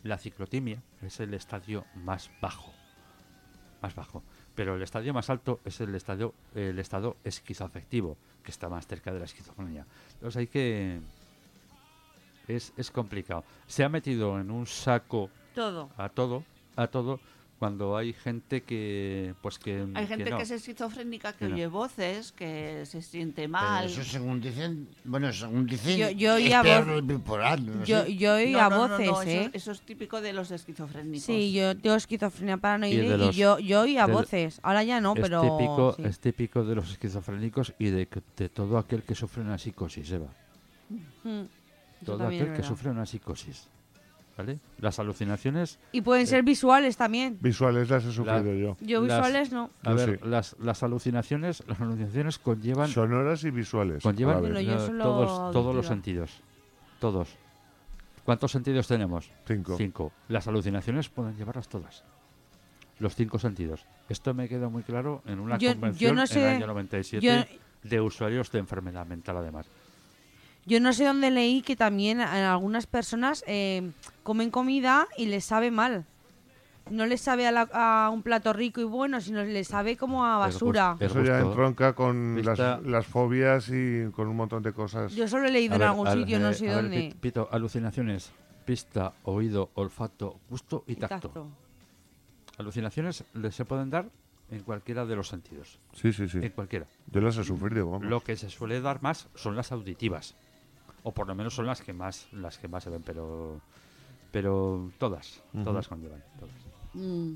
La ciclotimia es el estadio más bajo. Más bajo. Pero el estadio más alto es el estado esquizoafectivo, que está más cerca de la esquizofrenia. Entonces hay que... Es complicado. Se ha metido en un saco Todo. a todo, cuando hay gente que... Pues que Hay gente no. que es esquizofrénica, que Que no. oye voces, que se siente Pero mal. eso según dicen, según dicen, Yo es oía peor voz- el bipolar, no Yo sé. oía No, voces, ¿eh? eso es típico de los esquizofrénicos. Sí, yo tengo esquizofrenia Y paranoide de y los- yo oía del- voces. Ahora ya no, pero... sí. Es típico de los esquizofrénicos y de todo aquel que sufre una psicosis, Eva. Mm, eso Todo también aquel es que verdad. sufre una psicosis. ¿Vale? Las alucinaciones... Y pueden ser visuales también. Visuales las he sufrido La- yo. Yo las- visuales no. A Yo ver, sí. las alucinaciones conllevan... Sonoras y visuales. Conllevan a la vez. Bueno, yo solo todos los auditiva. sentidos. Todos. ¿Cuántos sentidos tenemos? 5. 5. Las alucinaciones pueden llevarlas todas. Los 5 sentidos. Esto me quedó muy claro en una Yo convención no en sé- el año 97 de usuarios de enfermedad mental, además. Yo no sé dónde leí que también a algunas personas comen comida y les sabe mal. No les sabe a un plato rico y bueno, sino les sabe como a basura. El Eso ya gusto. entronca con Vista- las fobias y con un montón de cosas. Yo solo he leído A en ver, algún sitio, no sé a ver, dónde. Pito, alucinaciones. Vista, oído, olfato, gusto y Y tacto. tacto. Alucinaciones se pueden dar en cualquiera de los sentidos. Sí, sí, sí. En cualquiera. Yo las he sufrido, vamos. Lo que se suele dar más son las auditivas. O por lo menos son las que más se ven, pero todas conllevan. Todas. Mm.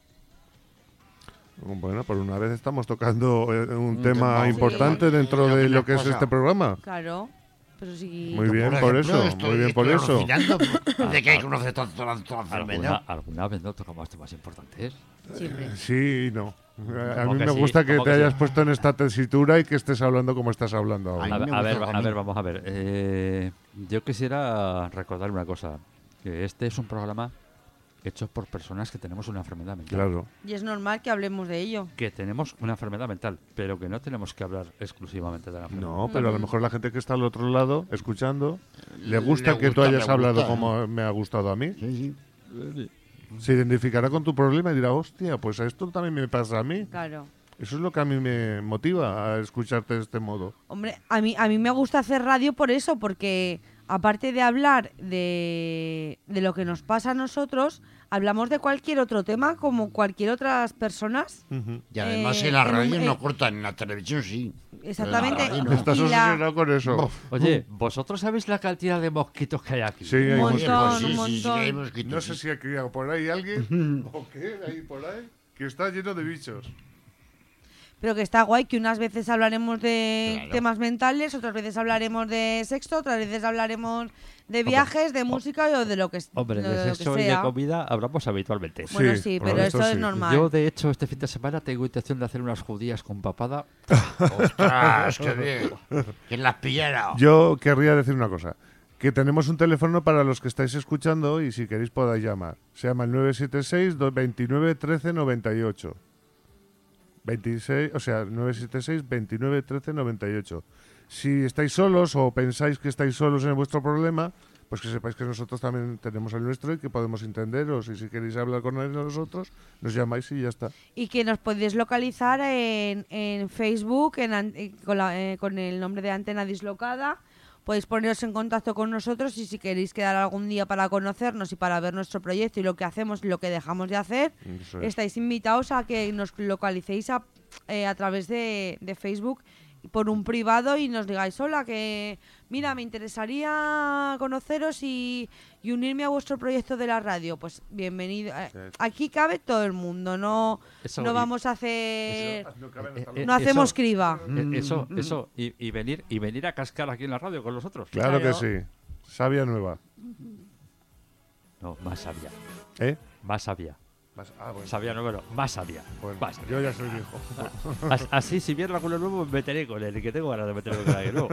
Bueno, por una vez estamos tocando un Un tema tema importante sí. dentro de Una lo que es cosa. este programa. Claro, pero sí. Muy bien, por eso, muy bien por eso. alucinando de que conoce toda la enfermedad. ¿Alguna vez no tocamos temas importantes? Siempre. Sí y no. A ¿Cómo mí que me sí? gusta que ¿Cómo te que sí? hayas puesto en esta tesitura y que estés hablando como estás hablando ahora. Ay, A, me a ver, gusta a a mí. ver, vamos a ver. Yo quisiera recordar una cosa. Que este es un programa hecho por personas que tenemos una enfermedad mental. Claro. Y es normal que hablemos de ello. Que tenemos una enfermedad mental, pero que no tenemos que hablar exclusivamente de la enfermedad. No, pero a lo mejor la gente que está al otro lado, escuchando, le gusta que tú gusta, hayas le hablado gusta. como me ha gustado a mí. Sí, sí. Se identificará con tu problema y dirá, hostia, pues esto también me pasa a mí. Claro. Eso es lo que a mí me motiva a escucharte de este modo. Hombre, a mí me gusta hacer radio por eso, porque aparte de hablar de lo que nos pasa a nosotros, hablamos de cualquier otro tema como cualquier otras personas. Y además en la en un- radio no cortan, en la televisión sí. Exactamente. Pero en la radio no. Estás Y la- obsesionado con eso. Oye, ¿vosotros sabéis la cantidad de mosquitos que hay aquí? Sí, hay Un muchos. montón, Pues un montón. hay mosquitos, No sé sí. si ha criado por ahí alguien o qué, ahí por ahí, que está lleno de bichos. Pero que está guay, que unas veces hablaremos de Claro. temas mentales, otras veces hablaremos de sexo, otras veces hablaremos de viajes, de música o de lo que, Hombre, de de lo que sexo y de sea. comida hablamos habitualmente. Bueno, Sí, sí, por pero esto eso sí. es normal. Yo, de hecho, este fin de semana tengo intención de hacer unas judías con papada. ¡Ostras, qué bien! ¿Quién las pillara? Yo querría decir una cosa. Que tenemos un teléfono para los que estáis escuchando y si queréis podáis llamar. Se llama el 976-29-13-98. 26, o sea, 976-29-13-98. Si estáis solos o pensáis que estáis solos en vuestro problema, pues que sepáis que nosotros también tenemos el nuestro y que podemos entenderos. Y si queréis hablar con nosotros, nos llamáis y ya está. Y que nos podéis localizar en Facebook con el nombre de Antena Dislocada. Podéis poneros en contacto con nosotros y si queréis quedar algún día para conocernos y para ver nuestro proyecto y lo que hacemos y lo que dejamos de hacer, Eso es. estáis invitados a que nos localicéis a través de Facebook por un privado y nos digáis, hola, que mira, me interesaría conoceros y unirme a vuestro proyecto de la radio. Pues bienvenido. Aquí cabe todo el mundo, no vamos a hacer... No hacemos criba. Eso, y venir a cascar aquí en la radio con nosotros. Claro que Claro. sí. Sabia nueva. No, más sabia. ¿Eh? Más sabia. Bueno. Sabia no, bueno, más sabia. Bueno, Más sabia. yo ya soy viejo. Así, si viene alguno nuevo, me meteré con él. Y que tengo ganas de meterme con alguien nuevo.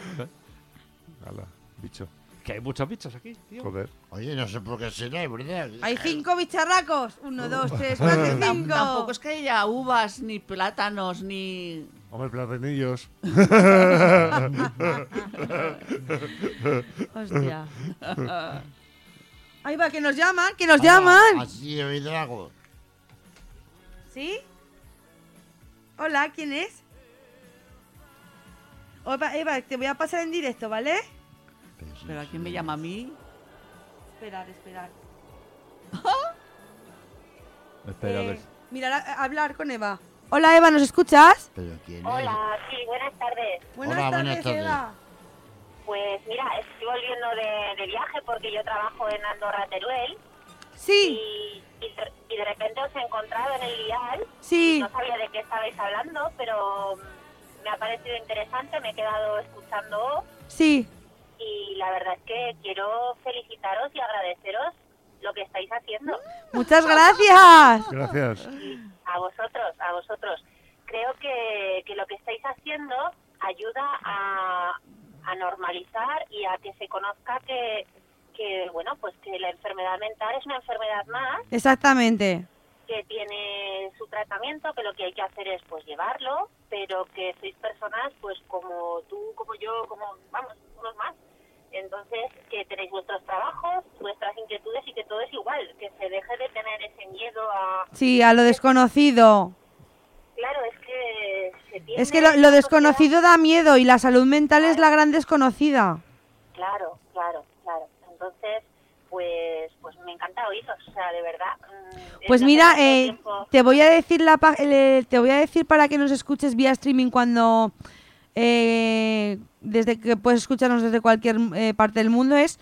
Ala, bicho. Que hay muchos bichos aquí, tío. Joder. Oye, no sé por qué será, ¿verdad? Hay 5 bicharracos. 1, 2, 3, 4, 5. Tampoco es que haya uvas, ni plátanos, ni... Hombre, platanillos. Hostia. Ahí va, que nos llaman, que nos llaman. Así de drago. ¿Sí? Hola, ¿quién es? Eva, te voy a pasar en directo, ¿vale? ¿Pero a quién me llama a mí? Esperad. Espera a ver. Mira, hablar con Eva. Hola, Eva, ¿nos escuchas? ¿Pero quién es? Hola, sí, buenas tardes. Buenas Hola, tardes, buenas tardes. Eva. Pues mira, estoy volviendo de viaje porque yo trabajo en Andorra, Teruel, Sí, y de repente os he encontrado en el dial. sí. No sabía de qué estabais hablando, pero me ha parecido interesante, me he quedado escuchando Sí. y la verdad es que quiero felicitaros y agradeceros lo que estáis haciendo. Muchas gracias. Gracias. A vosotros. Creo que lo que estáis haciendo ayuda a normalizar y a que se conozca que bueno, pues que la enfermedad mental es una enfermedad más, Exactamente. que tiene su tratamiento, que lo que hay que hacer es pues llevarlo, pero que sois personas pues como tú, como yo, como vamos, unos más. Entonces, que tenéis vuestros trabajos, vuestras inquietudes y que todo es igual, que se deje de tener ese miedo a... Sí, a lo desconocido. Claro, es que se tiene... Es que lo desconocido da miedo y la salud mental es la gran desconocida. Claro. Entonces, pues me encanta oíros, o sea, de verdad. Pues desde mira, hace mucho tiempo- te voy a decir te voy a decir para que nos escuches vía streaming cuando desde que puedes escucharnos desde cualquier parte del mundo es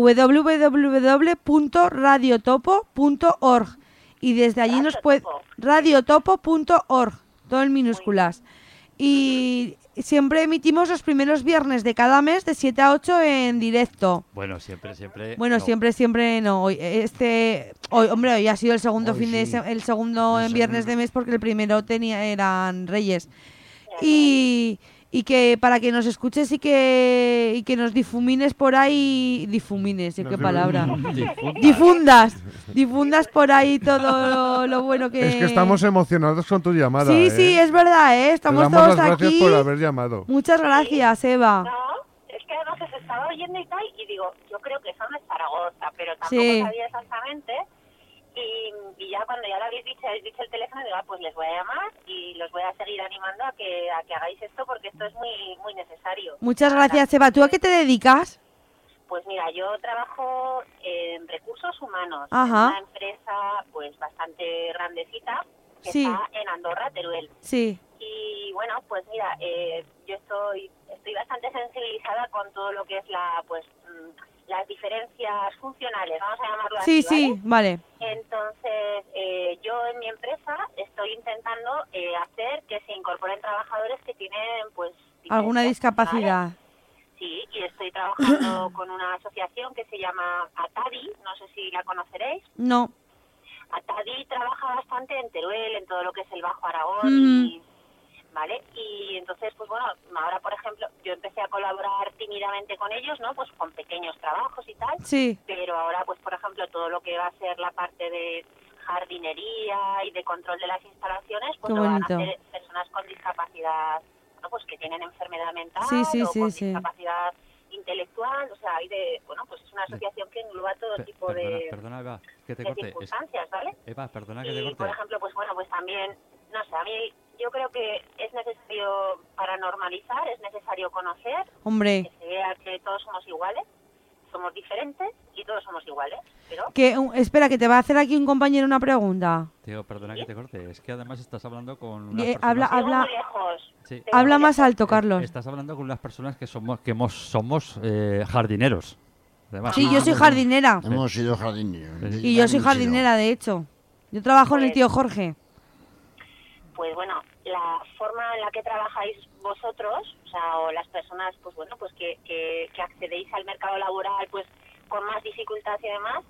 www.radiotopo.org y desde allí nos puede radiotopo.org, todo en minúsculas. Y siempre emitimos los primeros viernes de cada mes de 7 a 8 en directo. Bueno, siempre. Bueno, no. siempre no. Hoy, hombre, hoy ha sido el segundo Hoy fin de sí. el segundo El en viernes de segundo. mes porque el primero eran Reyes. Y que para que nos escuches y que nos difumines por ahí, difumines, ¿sí? Nos ¿Qué palabra? Difunda. Difundas por ahí todo lo bueno que... Es que estamos emocionados con tu llamada. Sí, ¿eh? sí, es verdad, Te estamos damos todos las gracias aquí. por haber llamado. Muchas gracias, Eva. No, es que además os estaba oyendo y tal, y digo, yo creo que eso no es Zaragoza, pero tampoco Sí. sabía exactamente. Y ya cuando ya lo habéis dicho el teléfono, digo, pues les voy a llamar y los voy a seguir animando a que hagáis esto porque esto es muy necesario. Muchas gracias, Eva. ¿Tú a qué te dedicas? Pues mira, yo trabajo en recursos humanos Ajá. en una empresa pues bastante grandecita que Sí. está en Andorra, Teruel. Sí. Y bueno, pues mira, yo estoy bastante sensibilizada con todo lo que es las diferencias funcionales, vamos a llamarlo Sí, así, ¿vale? sí, vale. Entonces, yo en mi empresa estoy intentando hacer que se incorporen trabajadores que tienen, pues... ¿Alguna diferencias discapacidad? funcionales. Sí, y estoy trabajando con una asociación que se llama ATADI, no sé si la conoceréis. No. ATADI trabaja bastante en Teruel, en todo lo que es el Bajo Aragón, Ujú. ¿vale? Y entonces, pues bueno, ahora, por ejemplo, yo empecé a colaborar tímidamente con ellos, ¿no? Pues con pequeños trabajos y tal. Sí. Pero ahora, pues por ejemplo, todo lo que va a ser la parte de jardinería y de control de las instalaciones, pues Qué lo van a bonito. hacer personas con discapacidad, ¿no? Pues que tienen enfermedad mental Sí, sí, o sí, con sí. discapacidad intelectual, o sea, hay bueno, pues es una asociación que engloba todo tipo Perdona, Eva, que te de corte. circunstancias, ¿vale? Eva, perdona que te Y, corte. por ejemplo, pues bueno, pues también, no sé, a mí yo creo que es necesario, para normalizar, es necesario conocer, Hombre. que se vea que todos somos iguales, somos diferentes y todos somos iguales, pero... Espera, que te va a hacer aquí un compañero una pregunta. Tío, perdona que te corte. Es que además estás hablando con Di- unas habla- personas... Tengo muy lejos. Sí. Tengo Habla muy más lejos. alto, Carlos. Estás hablando con unas personas que somos jardineros. Además, Sí, yo soy jardinera. Hemos sido jardineros. Y yo soy jardinera, de hecho. Yo trabajo en el tío Jorge. Pues bueno, la forma en la que trabajáis vosotros, o sea, o las personas, pues bueno, pues que accedéis al mercado laboral, pues con más dificultad y demás,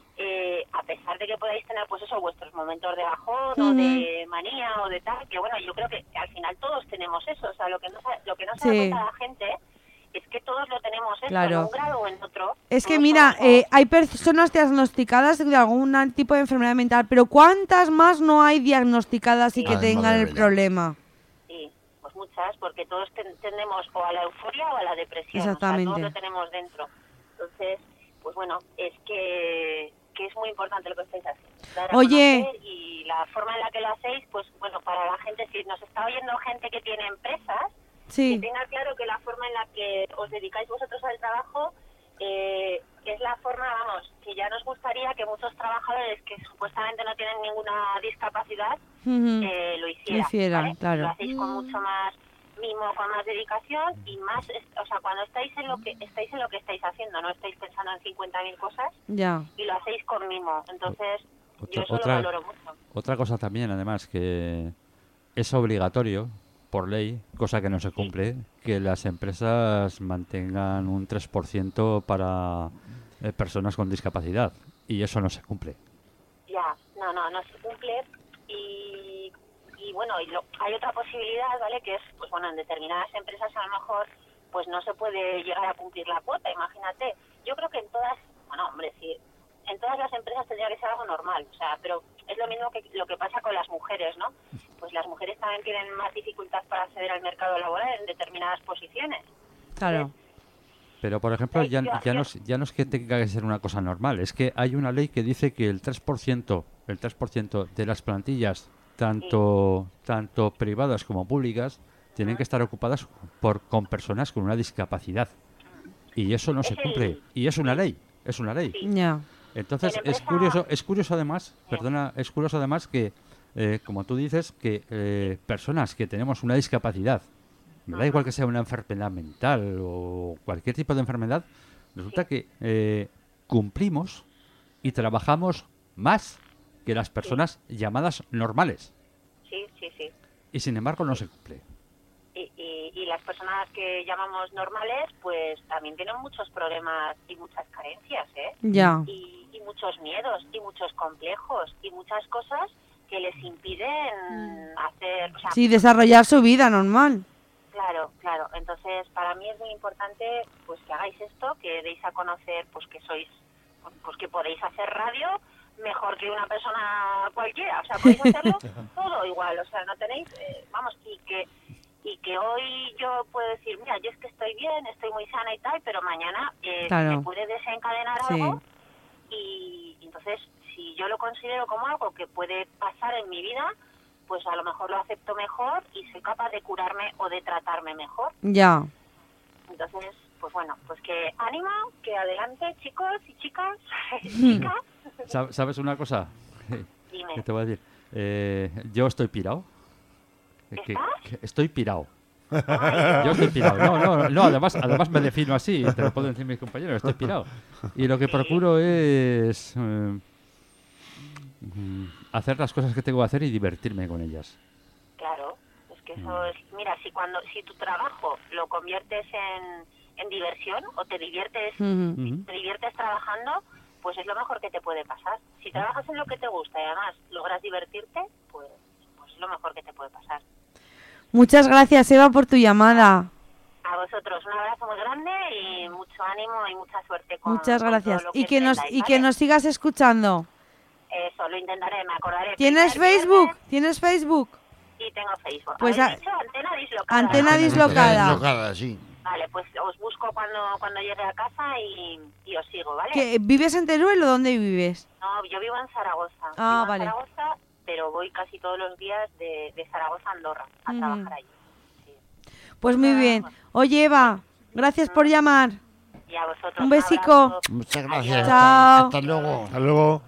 a pesar de que podáis tener, pues eso, vuestros momentos de bajón o de manía o de tal, que bueno, yo creo que al final todos tenemos eso, o sea, lo que no se da Sí. cuenta la gente es que todos lo tenemos eso, Claro. en un grado o en otro. Es que Todos mira, somos- hay personas diagnosticadas de algún tipo de enfermedad mental, pero ¿cuántas más no hay diagnosticadas y que Además tengan de el verdad. problema? Sí, pues muchas, porque todos tendemos o a la euforia o a la depresión. Exactamente. O sea, todos lo tenemos dentro. Entonces, pues bueno, es que es muy importante lo que estáis haciendo. Dar a Oye. conocer, y la forma en la que lo hacéis, pues bueno, para la gente, si nos está oyendo gente que tiene empresas, Sí. que tenga claro que la forma en la que os dedicáis vosotros al trabajo es la forma, vamos, que ya nos gustaría que muchos trabajadores que supuestamente no tienen ninguna discapacidad Ujú. lo hicieran, hicieran, ¿vale? claro. Lo hacéis con mucho más mimo, con más dedicación y más, o sea, cuando estáis en lo que estáis haciendo, no estáis pensando en 50.000 cosas Ya. y lo hacéis con mimo, entonces yo eso lo Otra, valoro mucho. otra cosa también, además, que es obligatorio por ley, cosa que no se cumple, que las empresas mantengan un 3% para personas con discapacidad. Y eso no se cumple. Ya, no se cumple y bueno, hay otra posibilidad, ¿vale? Que es, pues bueno, en determinadas empresas a lo mejor pues no se puede llegar a cumplir la cuota, imagínate. Yo creo que en todas, bueno, hombre, sí, en todas las empresas tendría que ser algo normal, o sea, pero es lo mismo que lo que pasa con las mujeres, ¿no? Pues las mujeres también tienen más dificultad para acceder al mercado laboral en determinadas posiciones. Claro. Pero, por ejemplo, ya no es que tenga que ser una cosa normal, es que hay una ley que dice que el 3% de las plantillas, tanto privadas como públicas, tienen que estar ocupadas con personas con una discapacidad. Y eso no se cumple. Y es una ley, Ya. Entonces, En es curioso además, que, como tú dices, que personas que tenemos una discapacidad, me da igual que sea una enfermedad mental o cualquier tipo de enfermedad, resulta que cumplimos y trabajamos más que las personas llamadas normales. Sí. Y sin embargo no se cumple. Y las personas que llamamos normales, pues también tienen muchos problemas y muchas carencias, ¿eh? Ya. Y muchos miedos y muchos complejos y muchas cosas que les impiden hacer, o sea, Sí, desarrollar su vida normal. Claro. Entonces, para mí es muy importante pues que hagáis esto, que deis a conocer pues que sois, pues que podéis hacer radio mejor que una persona cualquiera, o sea, podéis hacerlo todo igual, o sea, no tenéis, vamos, y que hoy yo puedo decir, mira, yo es que estoy bien, estoy muy sana y tal, pero mañana Claro. me puede desencadenar Sí. algo y entonces si yo lo considero como algo que puede pasar en mi vida, pues a lo mejor lo acepto mejor y soy capaz de curarme o de tratarme mejor. Ya. Entonces, pues bueno, pues que ánimo, que adelante, chicos y chicas, chicas. ¿Sabes una cosa? Dime. ¿Qué te voy a decir? Yo estoy pirado. Que estoy pirado. Yo estoy pirado. No, además me defino así, te lo pueden decir mis compañeros, estoy pirado. Y lo que procuro es hacer las cosas que tengo que hacer y divertirme con ellas. Claro, es que eso es, mira, si tu trabajo lo conviertes en diversión o te diviertes trabajando, pues es lo mejor que te puede pasar. Si trabajas en lo que te gusta y además logras divertirte, pues es lo mejor que te puede pasar. Muchas gracias, Eva, por tu llamada. A vosotros un abrazo muy grande y mucho ánimo y mucha suerte con Muchas con gracias. todo lo Y que nos emprendáis, que ¿vale? nos sigas escuchando. Eso, lo intentaré, me acordaré. ¿Tienes Primer Facebook? viernes, ¿Tienes Facebook? Sí, tengo Facebook. Pues ¿Habéis dicho Antena Dislocada? Antena ¿no? Dislocada. Dislocada, sí. Vale, pues os busco cuando llegue a casa y os sigo, ¿vale? ¿Que ¿Vives en Teruel o dónde vives? No, yo vivo en Zaragoza. Ah, Vivo vale. en Zaragoza, pero voy casi todos los días de Zaragoza a Andorra a trabajar allí. Sí. Pues muy bien. Oye, Eva, gracias por llamar. Y a vosotros Un besico. abrazo. Muchas gracias. Chao. Hasta luego. Hasta luego.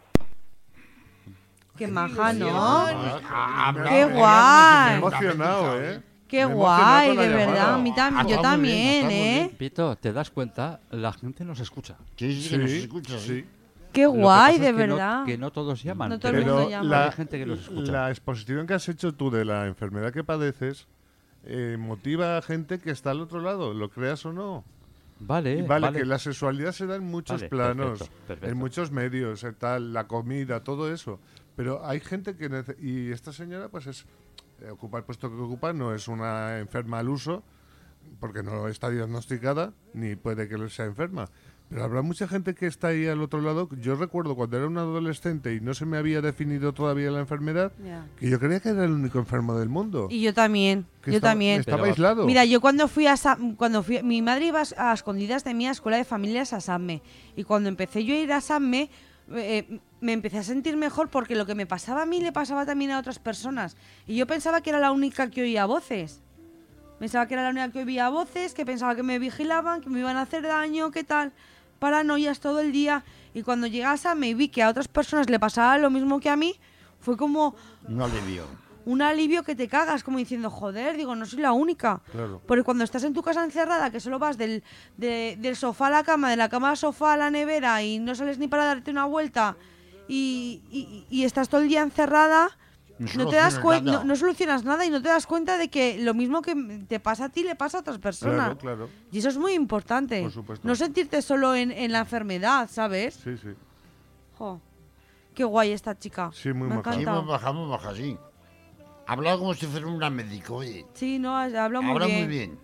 Qué maja, ¿no? Habla- Qué habla- guay. Me he emocionado, ¿eh? Qué Me he guay, emocionado con de la verdad. llamada. A mí también, yo Está muy bien, también, está muy ¿eh? bien. Pito, ¿te das cuenta? La gente nos escucha. Sí, que nos escucha. sí. Qué Lo que guay, pasa de es que verdad. que no todos llaman. No todo el pero mundo Pero llama. hay gente que los escucha. la exposición que has hecho tú de la enfermedad que padeces motiva a gente que está al otro lado, lo creas o no. Vale, Y vale, que la sexualidad se da en muchos Vale, planos, perfecto. en muchos medios, tal, la comida, todo eso. Pero hay gente que y esta señora pues ocupa el puesto que ocupa, no es una enferma al uso, porque no está diagnosticada ni puede que sea enferma. Pero habrá mucha gente que está ahí al otro lado. Yo recuerdo cuando era un adolescente y no se me había definido todavía la enfermedad, que yo creía que era el único enfermo del mundo. Y yo también, Que estaba Pero- aislado. Mira, yo cuando mi madre iba a escondidas de mí a escuela de familias a SAMME. Y cuando empecé yo a ir a SAMME, me empecé a sentir mejor porque lo que me pasaba a mí le pasaba también a otras personas. Y yo pensaba que era la única que oía voces. Pensaba que era la única que oía voces, que pensaba que me vigilaban, que me iban a hacer daño, qué tal. Paranoias todo el día. Y cuando llegué a SAMME y vi que a otras personas le pasaba lo mismo que a mí, fue como No le vio. un alivio que te cagas, como diciendo, joder, digo, no soy la única. Claro. Porque cuando estás en tu casa encerrada, que solo vas del sofá a la cama, de la cama al sofá a la nevera y no sales ni para darte una vuelta y estás todo el día encerrada, no te das cuenta, no solucionas nada y no te das cuenta de que lo mismo que te pasa a ti le pasa a otras personas. Claro, claro. Y eso es muy importante. Por supuesto. No sentirte solo en la enfermedad, ¿sabes? Sí, sí. Jo, qué guay esta chica. Sí, muy Me maja. Sí, encanta. muy baja, sí. Habla como si fuera una médico, oye. Sí, no, habla muy Habla bien. muy bien.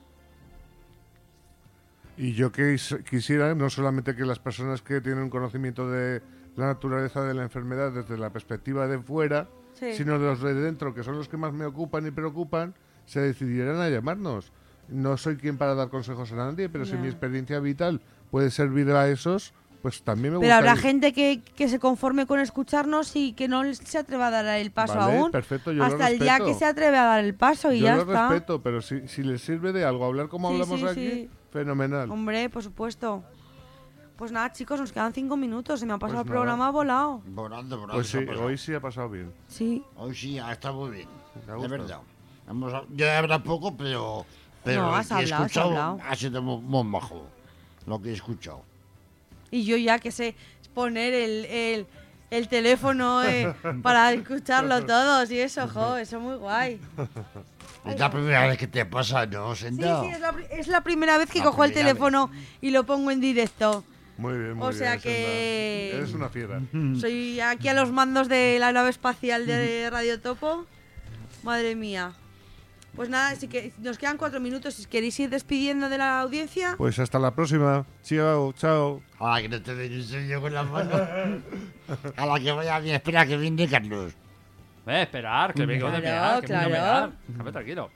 Y yo quisiera no solamente que las personas que tienen un conocimiento de la naturaleza de la enfermedad desde la perspectiva de fuera, Sí. sino de los de dentro, que son los que más me ocupan y preocupan, se decidieran a llamarnos. No soy quien para dar consejos a nadie, pero si Ya. mi experiencia vital puede servir a esos, pues también me Pero gusta. habrá gente que se conforme con escucharnos y que no se atreva a dar el paso Vale, aún. perfecto, yo lo hasta el día respeto. que se atreve a dar el paso y Yo ya lo está. respeto, pero si les sirve de algo hablar como Sí, hablamos sí, aquí, sí. fenomenal. Hombre, por supuesto. Pues nada, chicos, nos quedan 5 minutos. Se me ha pasado Pues el programa volado. Volando, Pues sí, se ha pasado. hoy sí ha pasado bien. Sí. Hoy sí, ha estado muy bien. Me ha De gustado. verdad. Yo he hablado poco, pero No, lo has que he hablado, has escuchado hablado. ha sido muy bajo. Lo que he escuchado. Y yo ya que sé poner el teléfono para escucharlo todos y eso, jo, eso muy guay. Es la primera vez que te pasa, ¿no, Sí, Senda? sí, es la primera vez que La cojo el primera teléfono y lo pongo en directo. Muy bien, muy O bien. sea Senda. que- Eres una fiera. Soy aquí a los mandos de la nave espacial de Radio Topo. Madre mía. Pues nada, que nos quedan 4 minutos. Si queréis ir despidiendo de la audiencia. Pues hasta la próxima. Chao, chao. A la que no te den un sello con la mano. A la que vaya bien. Espera, que viene Carlos. Esperar, que vengo de Claro, mear, que vengo de claro. mear. Déjame tranquilo.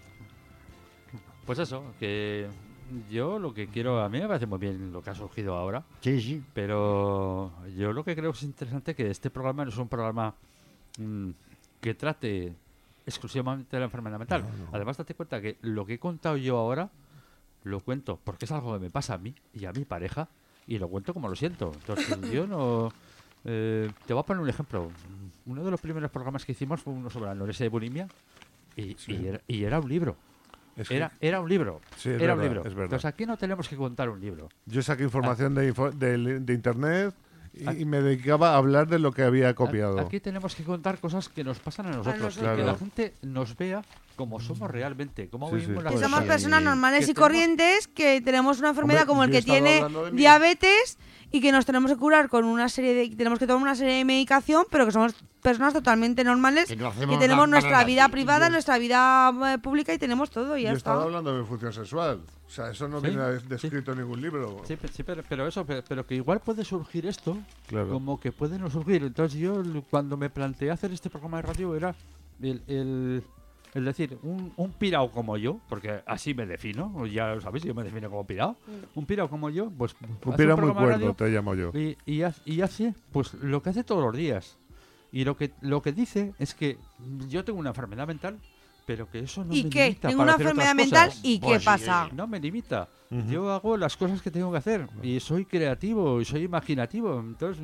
Pues eso, que yo lo que quiero, a mí me parece muy bien lo que ha surgido ahora, Sí, sí. pero yo lo que creo que es interesante que este programa no es un programa que trate exclusivamente de la enfermedad mental. Además, date cuenta que lo que he contado yo ahora lo cuento porque es algo que me pasa a mí y a mi pareja y lo cuento como lo siento. Entonces, yo no... te voy a poner un ejemplo. Uno de los primeros programas que hicimos fue uno sobre la anorexia y bulimia y era un libro. Es que Era un libro. Sí, es era un verdad, libro. es verdad. Entonces aquí no tenemos que contar un libro. yo saqué información de internet y me dedicaba a hablar de lo que había copiado. Aquí tenemos que contar cosas que nos pasan a nosotros. nosotros. Que la Claro. gente nos vea como somos realmente, como Sí, vivimos sí. las Que cosas. somos personas normales Que y tenemos- corrientes, que tenemos una enfermedad Hombre, como el yo que he estado tiene hablando de mí. diabetes y que nos tenemos que curar con una serie de... Tenemos que tomar una serie de medicación, pero que somos personas totalmente normales, Que no que hacemos tenemos nada nuestra para vida nadie. privada, nuestra vida pública y tenemos todo y ya Yo estaba está. hablando de mi función sexual. O sea, eso no Sí, viene sí. descrito en ningún libro. Sí, pero eso, pero que igual puede surgir esto, Claro. como que puede no surgir. Entonces yo cuando me planteé hacer este programa de radio era el decir, un pirao como yo, porque así me defino, ya lo sabéis, yo me defino como pirao, un pirao como yo, pues Un hace pira un muy programa de cuerdo, radio te llamo yo. y hace pues lo que hace todos los días. Y lo que dice es que yo tengo una enfermedad mental, pero que eso no ¿Y me qué? limita Tengo para una hacer enfermedad otras mental cosas. y ¿qué Pues sí, pasa? No me limita. Ujú. Yo hago las cosas que tengo que hacer y soy creativo y soy imaginativo. Entonces,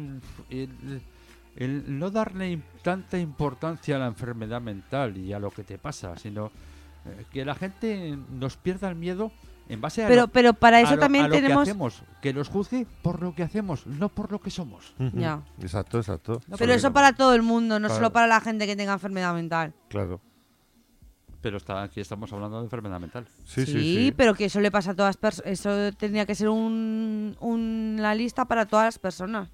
el no darle tanta importancia a la enfermedad mental y a lo que te pasa, sino que la gente nos pierda el miedo en base a Pero para eso a también a lo tenemos... que hacemos, que nos juzgue por lo que hacemos, no por lo que somos. Ujú. Ya. Exacto, exacto. No, Pero eso para todo el mundo, no Para- solo para la gente que tenga enfermedad mental. Claro. Pero aquí estamos hablando de enfermedad mental. Sí, sí, sí. pero que eso le pasa a todas las personas. Eso tendría que ser una lista para todas las personas.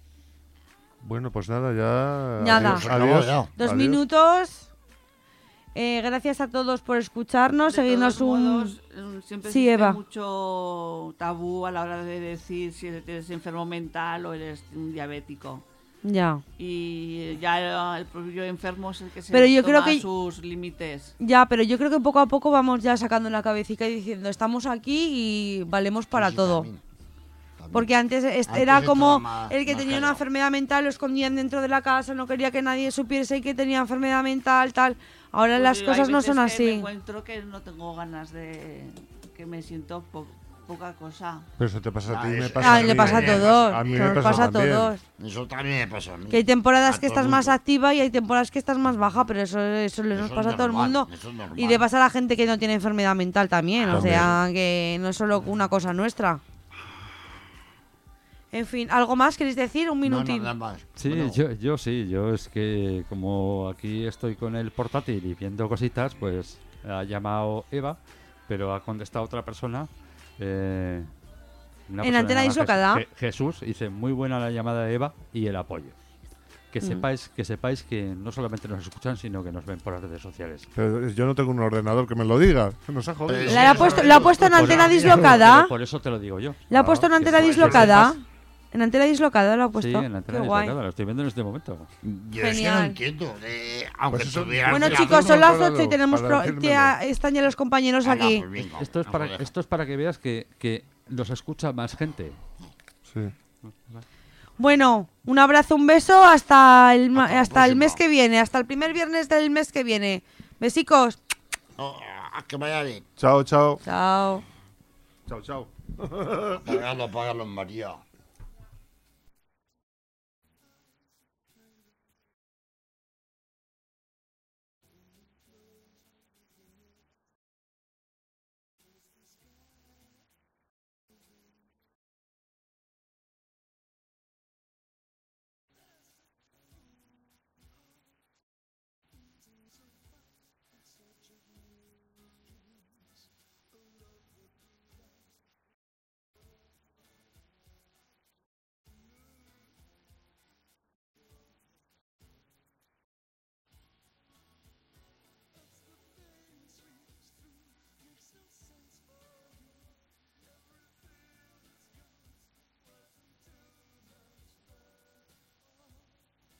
Bueno, pues nada, ya. Nada. Adiós. Se acabó Adiós. ya. 2 Adiós. minutos. Gracias a todos por escucharnos, De seguirnos todos un... modos, siempre Sí, existe Eva. mucho tabú a la hora de decir si eres enfermo mental o eres un diabético. Ya. Y ya el propio enfermo es el que se Pero yo toma creo que- sus límites. Ya, pero yo creo que poco a poco vamos ya sacando la cabecita y diciendo, estamos aquí y valemos para Sí, todo. también. Porque antes Antes era como estaba más- el que más tenía una callado. enfermedad mental lo escondían dentro de la casa, no quería que nadie supiese que tenía enfermedad mental, tal. Ahora Pues las hay cosas no veces son que me así. encuentro que no tengo ganas de... que me siento poca cosa. Pero eso te pasa a ti, Ah, me eso- pasa a Le mí. pasa a mí, todos, A mí que me nos pasa pasa a también. todos. Eso también me pasa a mí. Que hay temporadas A que todo estás más mundo. activa y hay temporadas que estás más baja, pero eso nos Eso pasa es a todo el normal, mundo. eso es normal. Y le pasa a la gente que no tiene enfermedad mental también, o También. sea, que no es solo una cosa nuestra. En fin, ¿algo más queréis decir? Un No, minutín. nada más. Sí, Bueno, yo sí, yo es que como aquí estoy con el portátil y viendo cositas, pues ha llamado Eva, pero ha contestado otra persona. Una En persona Antena llamada Dislocada. Jesús dice, muy buena la llamada de Eva y el apoyo. Que sepáis que no solamente nos escuchan, sino que nos ven por las redes sociales. Pero yo no tengo un ordenador que me lo diga. Nos ha jodido. Pero ¿La ha puesto en Por- antena pero dislocada? por eso te lo digo yo. ¿La ha puesto en Que antena sepas- dislocada? ¿En antena dislocada lo ha puesto? Sí, en la antena Qué guay. dislocada, lo estoy viendo en este momento. Yo es que no Genial. entiendo. Aunque Pues eso- tuviera Bueno, Mira, chicos, tú son no las has 8 y tenemos para decírmelo. están ya los compañeros aquí. Esto es para que veas que los escucha más gente. Sí. Bueno, un abrazo, un beso hasta el Hasta la hasta el próxima. mes que viene, hasta el primer viernes del mes que viene. Besicos. Que vaya bien. Chao, chao. Chao. Chao, chao. Apágalo, María.